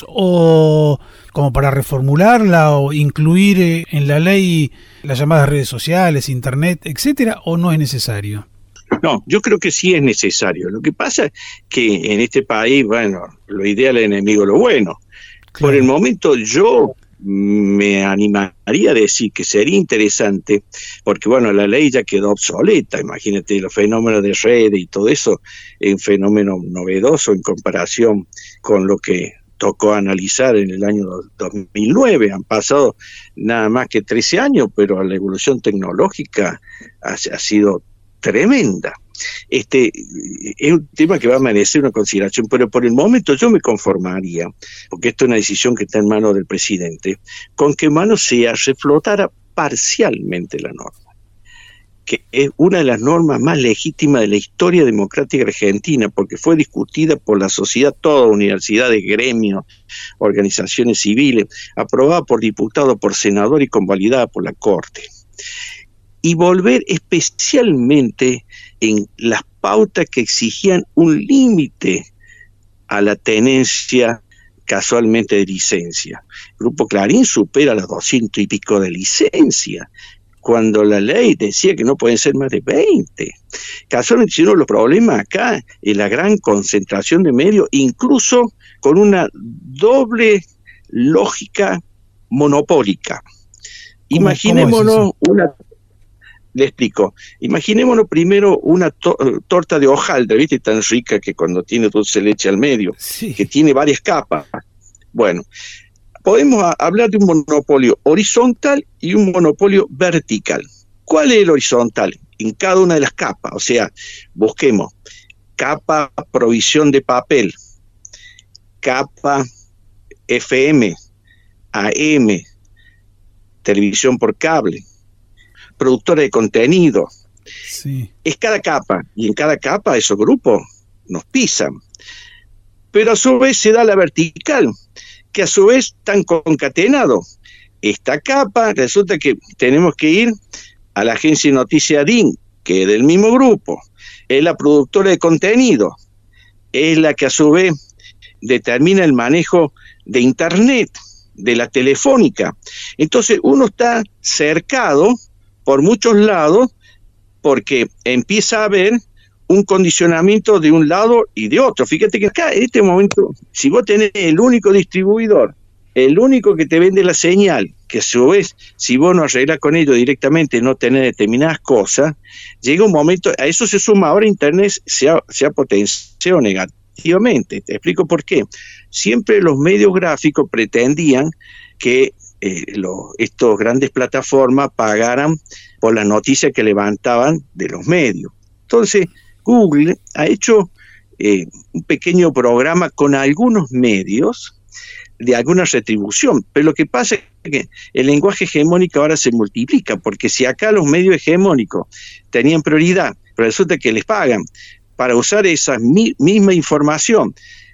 o como para reformularla o incluir en la ley las llamadas redes sociales, internet, etcétera, o no es necesario? No, yo creo que sí es necesario. Lo que pasa es que en este país, bueno, lo ideal es enemigo lo bueno. Claro. Por el momento yo me animaría a decir que sería interesante, porque bueno, la ley ya quedó obsoleta, imagínate los fenómenos de redes y todo eso, es un fenómeno novedoso en comparación con lo que tocó analizar en el año dos mil nueve, han pasado nada más que trece años, pero la evolución tecnológica ha, ha sido tremenda. Este es un tema que va a merecer una consideración, pero por el momento yo me conformaría, porque esto es una decisión que está en manos del presidente, con que en manos sea reflotara parcialmente la norma, que es una de las normas más legítimas de la historia democrática argentina, porque fue discutida por la sociedad toda, universidades, gremios, organizaciones civiles, aprobada por diputados, por senador y convalidada por la Corte. Y volver especialmente en las pautas que exigían un límite a la tenencia casualmente de licencia. El Grupo Clarín supera las doscientos y pico de licencia, cuando la ley decía que no pueden ser más de veinte. Casualmente, si uno de los problemas acá es la gran concentración de medios, incluso con una doble lógica monopólica. Imaginémonos una... Le explico. Imaginémonos primero una to- torta de hojaldre, ¿viste? Tan rica que cuando tiene dulce de leche al medio, sí. que tiene varias capas. Bueno, podemos a- hablar de un monopolio horizontal y un monopolio vertical. ¿Cuál es el horizontal? En cada una de las capas. O sea, busquemos capa provisión de papel, capa F M, A M, televisión por cable, productora de contenido. Sí. Es cada capa, y en cada capa esos grupos nos pisan. Pero a su vez se da la vertical, que a su vez están concatenados. Esta capa, resulta que tenemos que ir a la agencia de noticias D I N, que es del mismo grupo, es la productora de contenido, es la que a su vez determina el manejo de Internet, de la telefónica. Entonces uno está cercado por muchos lados porque empieza a haber un condicionamiento de un lado y de otro. Fíjate que acá en este momento, si vos tenés el único distribuidor, el único que te vende la señal, que a su vez, si vos no arreglas con ellos directamente, no tenés determinadas cosas, llega un momento, a eso se suma ahora Internet, se ha, se ha potenciado negativamente. Te explico por qué. Siempre los medios gráficos pretendían que eh, lo, estos grandes plataformas pagaran por las noticias que levantaban de los medios. Entonces, Google ha hecho eh, un pequeño programa con algunos medios de alguna retribución, pero lo que pasa es que el lenguaje hegemónico ahora se multiplica, porque si acá los medios hegemónicos tenían prioridad, pero resulta que les pagan para usar esa mi, misma información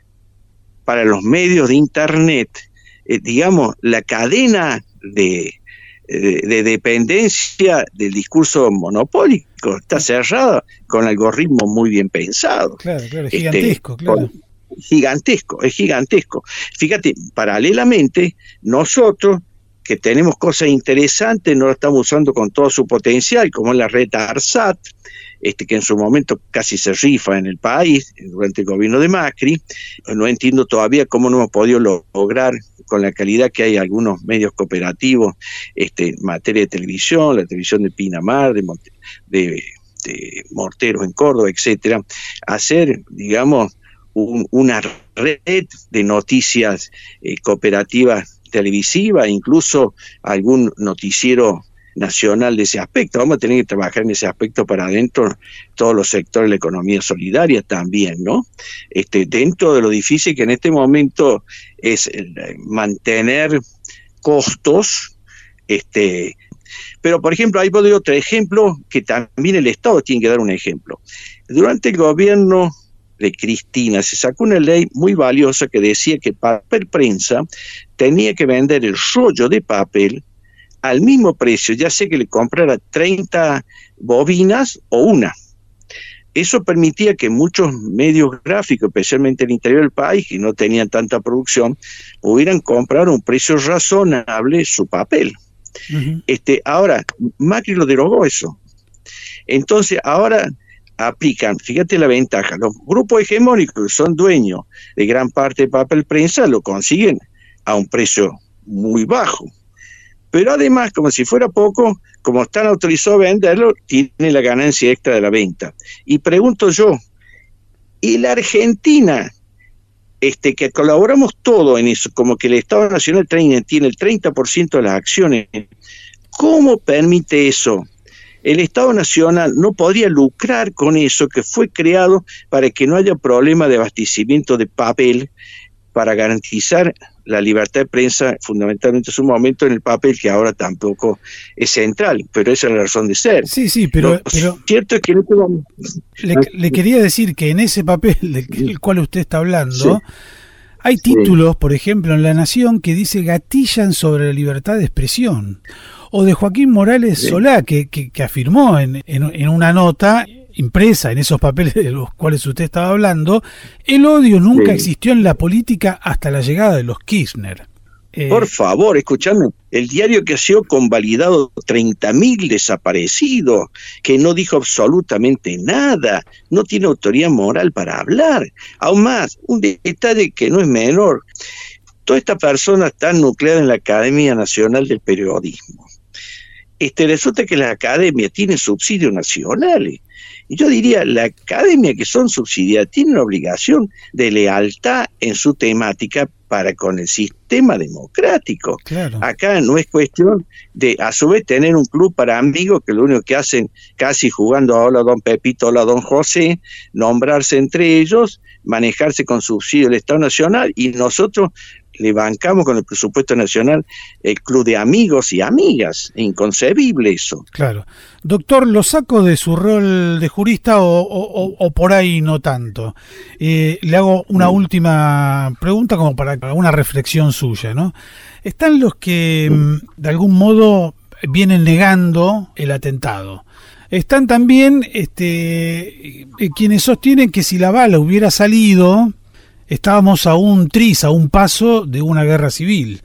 para los medios de Internet, eh, digamos, la cadena de, de, de dependencia del discurso monopólico está cerrada con algoritmos muy bien pensados. Claro, claro, es gigantesco, este, claro. Gigantesco, es gigantesco. Fíjate, paralelamente, nosotros que tenemos cosas interesantes, no lo estamos usando con todo su potencial, como es la red ARSAT, este, que en su momento casi se rifa en el país durante el gobierno de Macri. No entiendo todavía cómo no hemos podido lograr con la calidad que hay algunos medios cooperativos este, en materia de televisión, la televisión de Pinamar, de, de, de Morteros en Córdoba, etcétera, hacer, digamos, Un, una red de noticias eh, cooperativas televisivas, incluso algún noticiero nacional de ese aspecto. Vamos a tener que trabajar en ese aspecto para adentro todos los sectores de la economía solidaria también, ¿no? Este, dentro de lo difícil que en este momento es el, mantener costos, este, pero por ejemplo, ahí podría otro ejemplo que también el Estado tiene que dar un ejemplo. Durante el gobierno de Cristina se sacó una ley muy valiosa que decía que Papel Prensa tenía que vender el rollo de papel al mismo precio, ya sea que le comprara treinta bobinas o una. Eso permitía que muchos medios gráficos, especialmente en el interior del país, que no tenían tanta producción, pudieran comprar a un precio razonable su papel. Uh-huh. Este, ahora, Macri lo derogó eso. Entonces, ahora aplican, fíjate la ventaja, los grupos hegemónicos que son dueños de gran parte de Papel Prensa lo consiguen a un precio muy bajo, pero además, como si fuera poco, como están autorizados a venderlo, tiene la ganancia extra de la venta. Y pregunto yo, ¿y la Argentina, este, que colaboramos todo en eso, como que el Estado Nacional tiene el treinta por ciento de las acciones, cómo permite eso? El Estado Nacional no podría lucrar con eso que fue creado para que no haya problema de abastecimiento de papel, para garantizar la libertad de prensa, fundamentalmente en su momento en el papel, que ahora tampoco es central, pero esa es la razón de ser. Sí, sí, pero... Lo pero cierto es que en este momento... le, le quería decir que en ese papel del, del cual usted está hablando, sí, hay títulos, sí, por ejemplo, en La Nación, que dice gatillan sobre la libertad de expresión. O de Joaquín Morales sí. Solá, que, que, que afirmó en, en, en una nota impresa en esos papeles de los cuales usted estaba hablando, el odio nunca sí. existió en la política hasta la llegada de los Kirchner. Eh, Por favor, escúchame, el diario que ha sido convalidado treinta mil desaparecidos, que no dijo absolutamente nada, no tiene autoridad moral para hablar. Aún más, un detalle que no es menor, toda esta persona está nucleada en la Academia Nacional del Periodismo. Este, resulta que las academias tienen subsidios nacionales. Y yo diría, la academia que son subsidiadas tiene una obligación de lealtad en su temática para con el sistema democrático. Claro. Acá no es cuestión de, a su vez, tener un club para amigos que lo único que hacen, casi jugando a hola don Pepito, hola don José, nombrarse entre ellos, manejarse con subsidio del Estado Nacional, y nosotros le bancamos con el presupuesto nacional el club de amigos y amigas. Inconcebible eso. Claro. Doctor, ¿lo saco de su rol de jurista o, o, o por ahí no tanto? Eh, le hago una mm. última pregunta como para una reflexión suya, ¿no? Están los que mm. de algún modo vienen negando el atentado. están también este, quienes sostienen que si la bala hubiera salido, estábamos a un tris, a un paso de una guerra civil.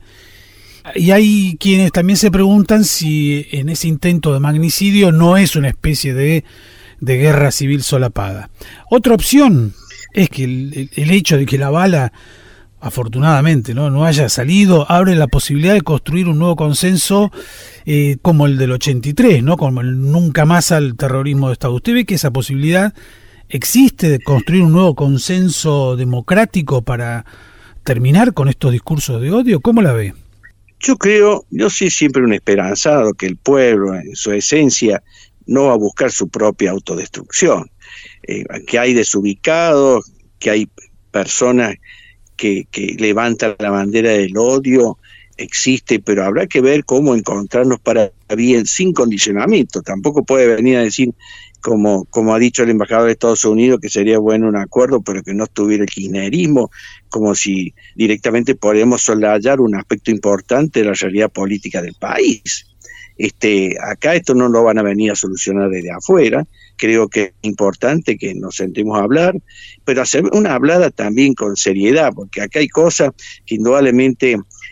Y hay quienes también se preguntan si en ese intento de magnicidio no es una especie de, de guerra civil solapada. Otra opción es que el, el hecho de que la bala, afortunadamente, no, no haya salido, abre la posibilidad de construir un nuevo consenso eh, como el del ochenta y tres, ¿no? Como el nunca más al terrorismo de Estado. ¿Usted ve que esa posibilidad existe de construir un nuevo consenso democrático para terminar con estos discursos de odio? ¿Cómo la ve? Yo creo, yo soy siempre un esperanzado que el pueblo en su esencia no va a buscar su propia autodestrucción, eh, que hay desubicados, que hay personas que, que levantan la bandera del odio, existe, pero habrá que ver cómo encontrarnos para bien, sin condicionamiento. Tampoco puede venir a decir, como, como ha dicho el embajador de Estados Unidos, que sería bueno un acuerdo, pero que no estuviera el kirchnerismo, como si directamente podemos soslayar un aspecto importante de la realidad política del país. Este, acá esto no lo van a venir a solucionar desde afuera. Creo que es importante que nos sentemos a hablar, pero hacer una hablada también con seriedad, porque acá hay cosas que indudablemente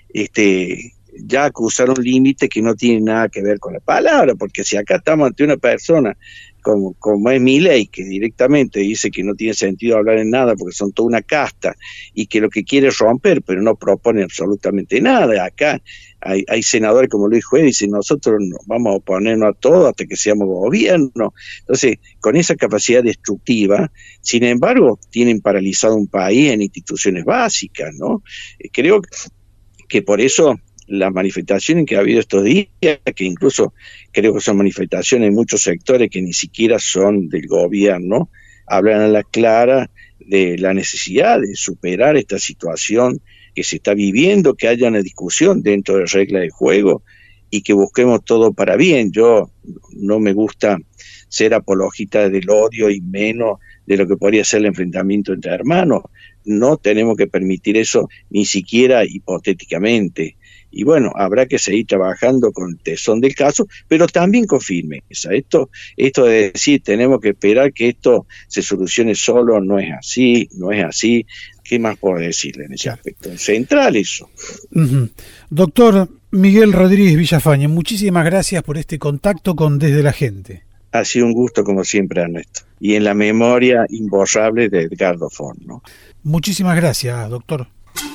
este, ya cruzaron límites que no tienen nada que ver con la palabra, porque si acá estamos ante una persona como, como es Milei, que directamente dice que no tiene sentido hablar en nada porque son toda una casta y que lo que quiere es romper, pero no propone absolutamente nada. Acá hay, hay senadores como Luis Juez, dicen nosotros vamos a oponernos a todo hasta que seamos gobierno. Entonces, con esa capacidad destructiva, sin embargo, tienen paralizado un país en instituciones básicas, ¿no? Creo que por eso las manifestaciones que ha habido estos días, que incluso creo que son manifestaciones en muchos sectores que ni siquiera son del gobierno, hablan a la clara de la necesidad de superar esta situación que se está viviendo, que haya una discusión dentro de la regla de juego y que busquemos todo para bien. Yo no me gusta ser apologista del odio y menos de lo que podría ser el enfrentamiento entre hermanos. No tenemos que permitir eso ni siquiera hipotéticamente. Y bueno, habrá que seguir trabajando con el tesón del caso, pero también con firmeza. Esto, esto de decir, tenemos que esperar que esto se solucione solo, no es así, no es así. ¿Qué más puedo decirle en ese aspecto? Central eso. Uh-huh. Doctor Miguel Rodríguez Villafañe, muchísimas gracias por este contacto con Desde la Gente. Ha sido un gusto como siempre, Ernesto. Y en la memoria imborrable de Edgardo Font, ¿no? Muchísimas gracias, doctor.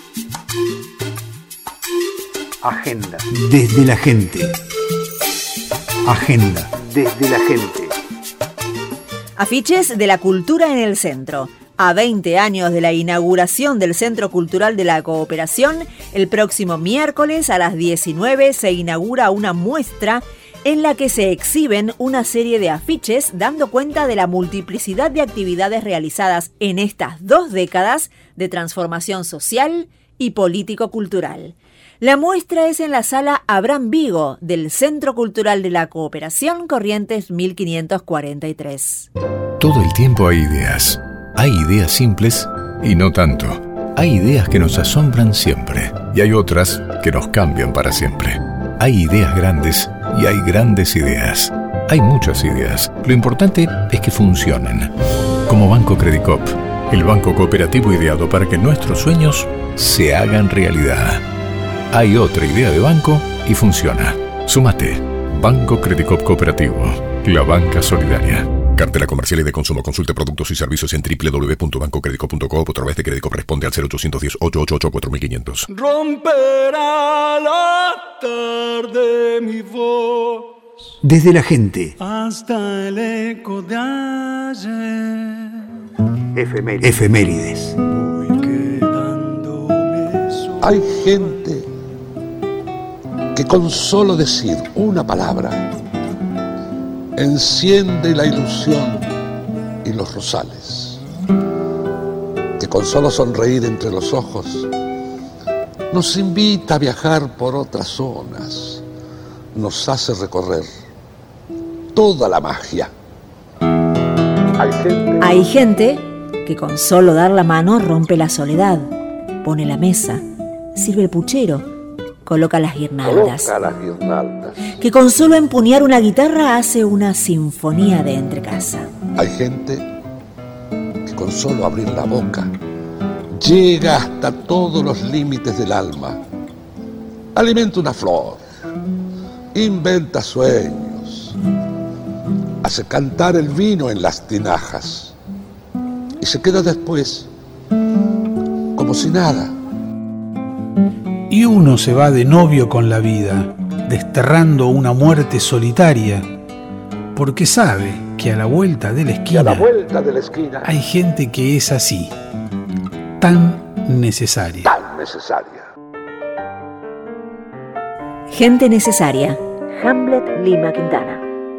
Agenda. Desde la Gente. Agenda. Desde la Gente. Afiches de la cultura en el centro. A veinte años de la inauguración del Centro Cultural de la Cooperación, el próximo miércoles a las diecinueve se inaugura una muestra en la que se exhiben una serie de afiches dando cuenta de la multiplicidad de actividades realizadas en estas dos décadas de transformación social y político-cultural. La muestra es en la sala Abraham Vigo del Centro Cultural de la Cooperación, Corrientes mil quinientos cuarenta y tres. Todo el tiempo hay ideas. Hay ideas simples y no tanto. Hay ideas que nos asombran siempre y hay otras que nos cambian para siempre. Hay ideas grandes y hay grandes ideas. Hay muchas ideas. Lo importante es que funcionen. Como Banco Credicop, el banco cooperativo ideado para que nuestros sueños se hagan realidad. Hay otra idea de banco y funciona. Súmate. Banco Credicop Cooperativo. La banca solidaria. Cartela comercial y de consumo. Consulte productos y servicios en doble u doble u doble u punto banco credicop punto com o a través de Credicop. Responde al cero ochocientos diez, ochocientos ochenta y ocho, cuatro mil quinientos. Romperá la tarde mi voz. Desde la Gente. Hasta el eco de ayer. Efemérides. Efemérides. Hay gente que con solo decir una palabra enciende la ilusión y los rosales, que con solo sonreír entre los ojos nos invita a viajar por otras zonas, nos hace recorrer toda la magia. Hay gente, Hay gente que con solo dar la mano rompe la soledad, pone la mesa, sirve el puchero, coloca las guirnaldas. Coloca las guirnaldas. Que con solo empuñar una guitarra hace una sinfonía de entrecasa. Hay gente que con solo abrir la boca llega hasta todos los límites del alma. Alimenta una flor, inventa sueños, hace cantar el vino en las tinajas y se queda después como si nada. Y uno se va de novio con la vida, desterrando una muerte solitaria, porque sabe que a la vuelta de la esquina, a la vuelta de la esquina hay gente que es así, tan necesaria. Tan necesaria. Gente necesaria. Hamlet Lima Quintana.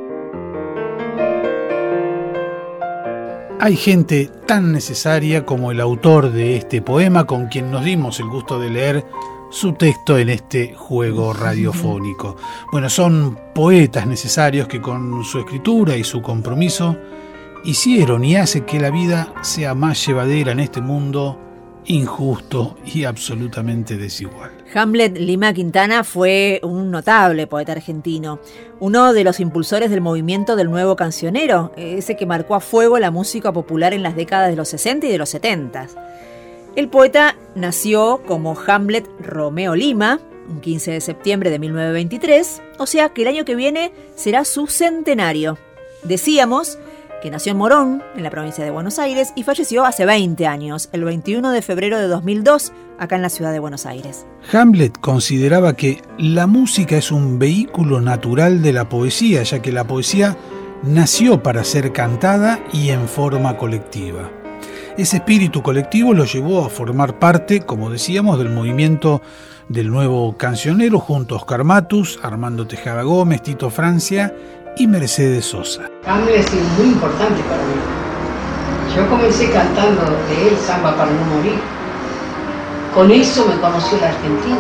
Hay gente tan necesaria como el autor de este poema, con quien nos dimos el gusto de leer su texto en este juego radiofónico. Bueno, son poetas necesarios que con su escritura y su compromiso hicieron y hacen que la vida sea más llevadera en este mundo injusto y absolutamente desigual. Hamlet Lima Quintana fue un notable poeta argentino, uno de los impulsores del movimiento del nuevo cancionero, ese que marcó a fuego la música popular en las décadas de los sesenta y de los setenta. El poeta nació como Hamlet Romeo Lima, un quince de septiembre de mil novecientos veintitrés, o sea que el año que viene será su centenario. Decíamos que nació en Morón, en la provincia de Buenos Aires, y falleció hace veinte años, el veintiuno de febrero de dos mil dos, acá en la ciudad de Buenos Aires. Hamlet consideraba que la música es un vehículo natural de la poesía, ya que la poesía nació para ser cantada y en forma colectiva. Ese espíritu colectivo lo llevó a formar parte, como decíamos, del movimiento del nuevo cancionero junto a Oscar Matus, Armando Tejada Gómez, Tito Francia y Mercedes Sosa. Hamlet ha sido muy importante para mí. Yo comencé cantando de él Samba para no morir. Con eso me conoció la Argentina.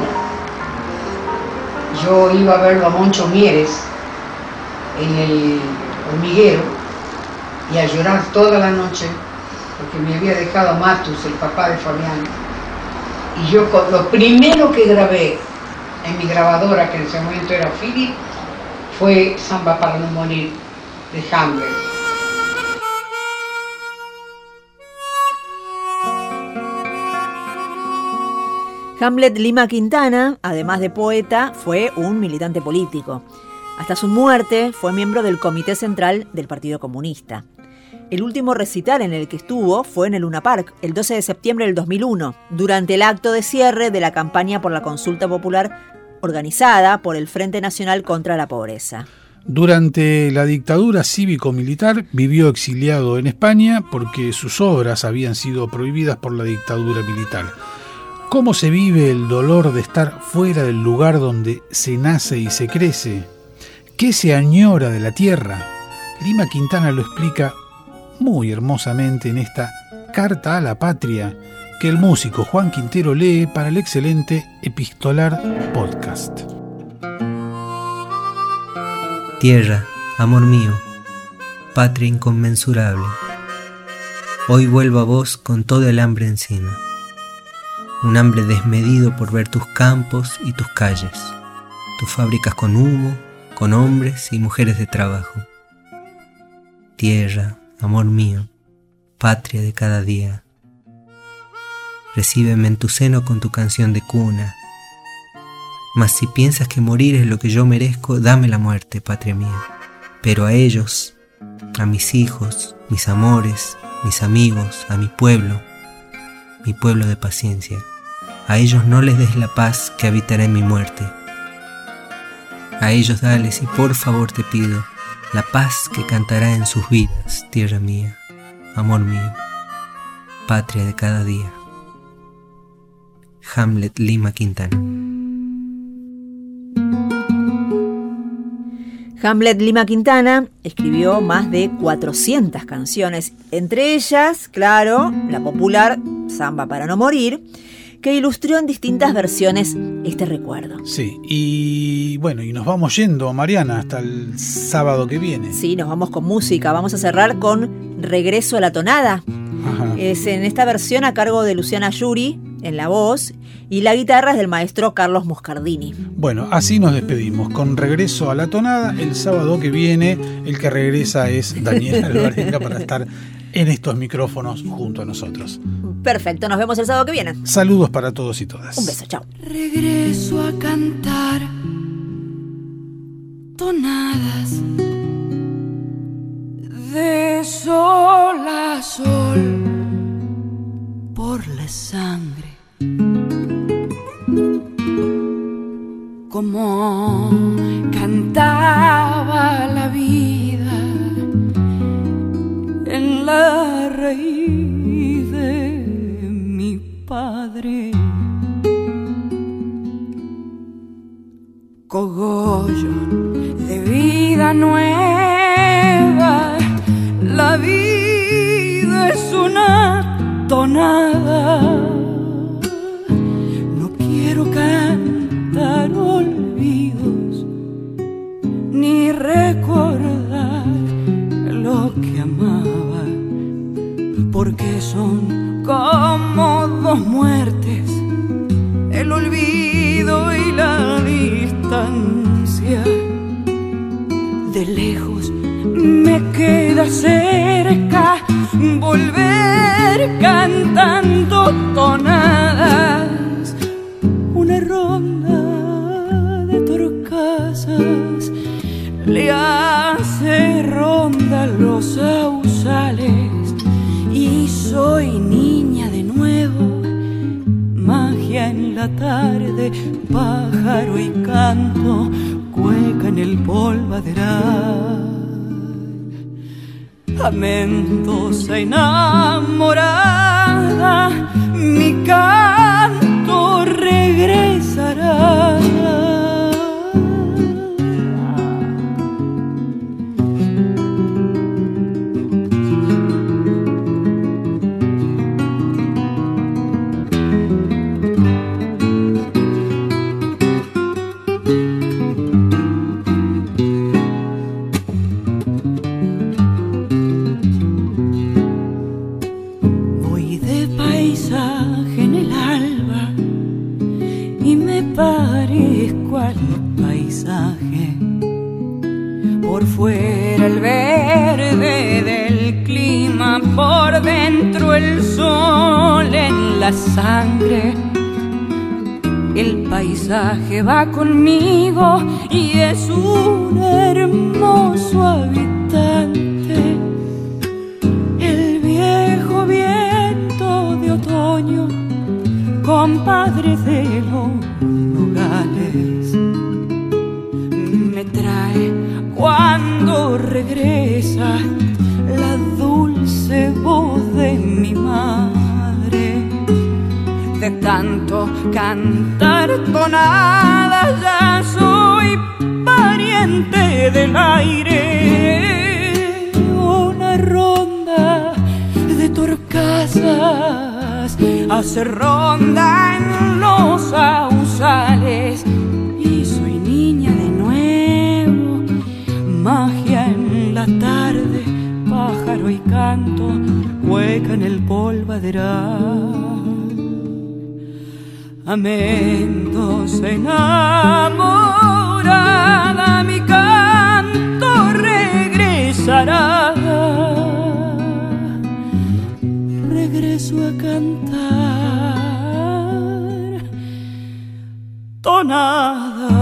Yo iba a verlo a Moncho Mieres en el hormiguero y a llorar toda la noche porque me había dejado Matus, el papá de Fabián. Y yo lo primero que grabé en mi grabadora, que en ese momento era Philip, fue Samba para no morir de Hamlet. Hamlet Lima Quintana, además de poeta, fue un militante político. Hasta su muerte fue miembro del Comité Central del Partido Comunista. El último recital en el que estuvo fue en el Luna Park, el doce de septiembre del dos mil uno, durante el acto de cierre de la campaña por la consulta popular organizada por el Frente Nacional contra la Pobreza. Durante la dictadura cívico-militar vivió exiliado en España porque sus obras habían sido prohibidas por la dictadura militar. ¿Cómo se vive el dolor de estar fuera del lugar donde se nace y se crece? ¿Qué se añora de la tierra? Lima Quintana lo explica muy hermosamente en esta Carta a la Patria que el músico Juan Quintero lee para el excelente Epistolar Podcast. Tierra, amor mío, patria inconmensurable, hoy vuelvo a vos con todo el hambre encima, un hambre desmedido por ver tus campos y tus calles, tus fábricas con humo, con hombres y mujeres de trabajo. Tierra, amor mío, patria de cada día, recíbeme en tu seno con tu canción de cuna. Mas si piensas que morir es lo que yo merezco, dame la muerte, patria mía. Pero a ellos, a mis hijos, mis amores, mis amigos, a mi pueblo, mi pueblo de paciencia, a ellos no les des la paz que habitará en mi muerte. A ellos dales, y por favor te pido, la paz que cantará en sus vidas, tierra mía, amor mío, patria de cada día. Hamlet Lima Quintana. Hamlet Lima Quintana escribió más de cuatrocientas canciones, entre ellas, claro, la popular Samba para no morir, que ilustró en distintas versiones este recuerdo. Sí, y bueno, y nos vamos yendo, Mariana, hasta el sábado que viene. Sí, nos vamos con música, vamos a cerrar con Regreso a la Tonada. Ajá. Es en esta versión a cargo de Luciana Yuri en la voz y la guitarra es del maestro Carlos Moscardini. Bueno, así nos despedimos, con Regreso a la Tonada. El sábado que viene, el que regresa es Daniel Alvarenga para estar en estos micrófonos junto a nosotros. Perfecto, nos vemos el sábado que viene. Saludos para todos y todas. Un beso, chao. Regreso a cantar tonadas de sol a sol por la sangre, como cantaba la vida en la raíz de mi padre. Cogollo de vida nueva, la vida es una tonada. No quiero cantar olvidos ni recordar lo que amaba, porque son como dos muertes, el olvido y la distancia. De lejos me queda cerca volver cantando tonadas, una ronda de torcasas le hace ronda los sausales, y soy niña de nuevo, magia en la tarde, pájaro y canto, cueca en el polvaderal. A Mendoza enamorada, mi canto regresará. Parezco al paisaje, por fuera el verde del clima, por dentro el sol en la sangre. El paisaje va conmigo y es un hermoso habitante. El viejo viento de otoño, compadre de los nogales, me trae cuando regresa la dulce voz de mi madre. De tanto cantar tonadas ya soy pariente del aire. Una ronda de torcasas hace ronda en los sausales, y soy niña de nuevo, magia en la tarde, pájaro y canto, hueca en el polvaderal. A Mendoza enamorada, mi canto regresará. Regreso a cantar tonadas.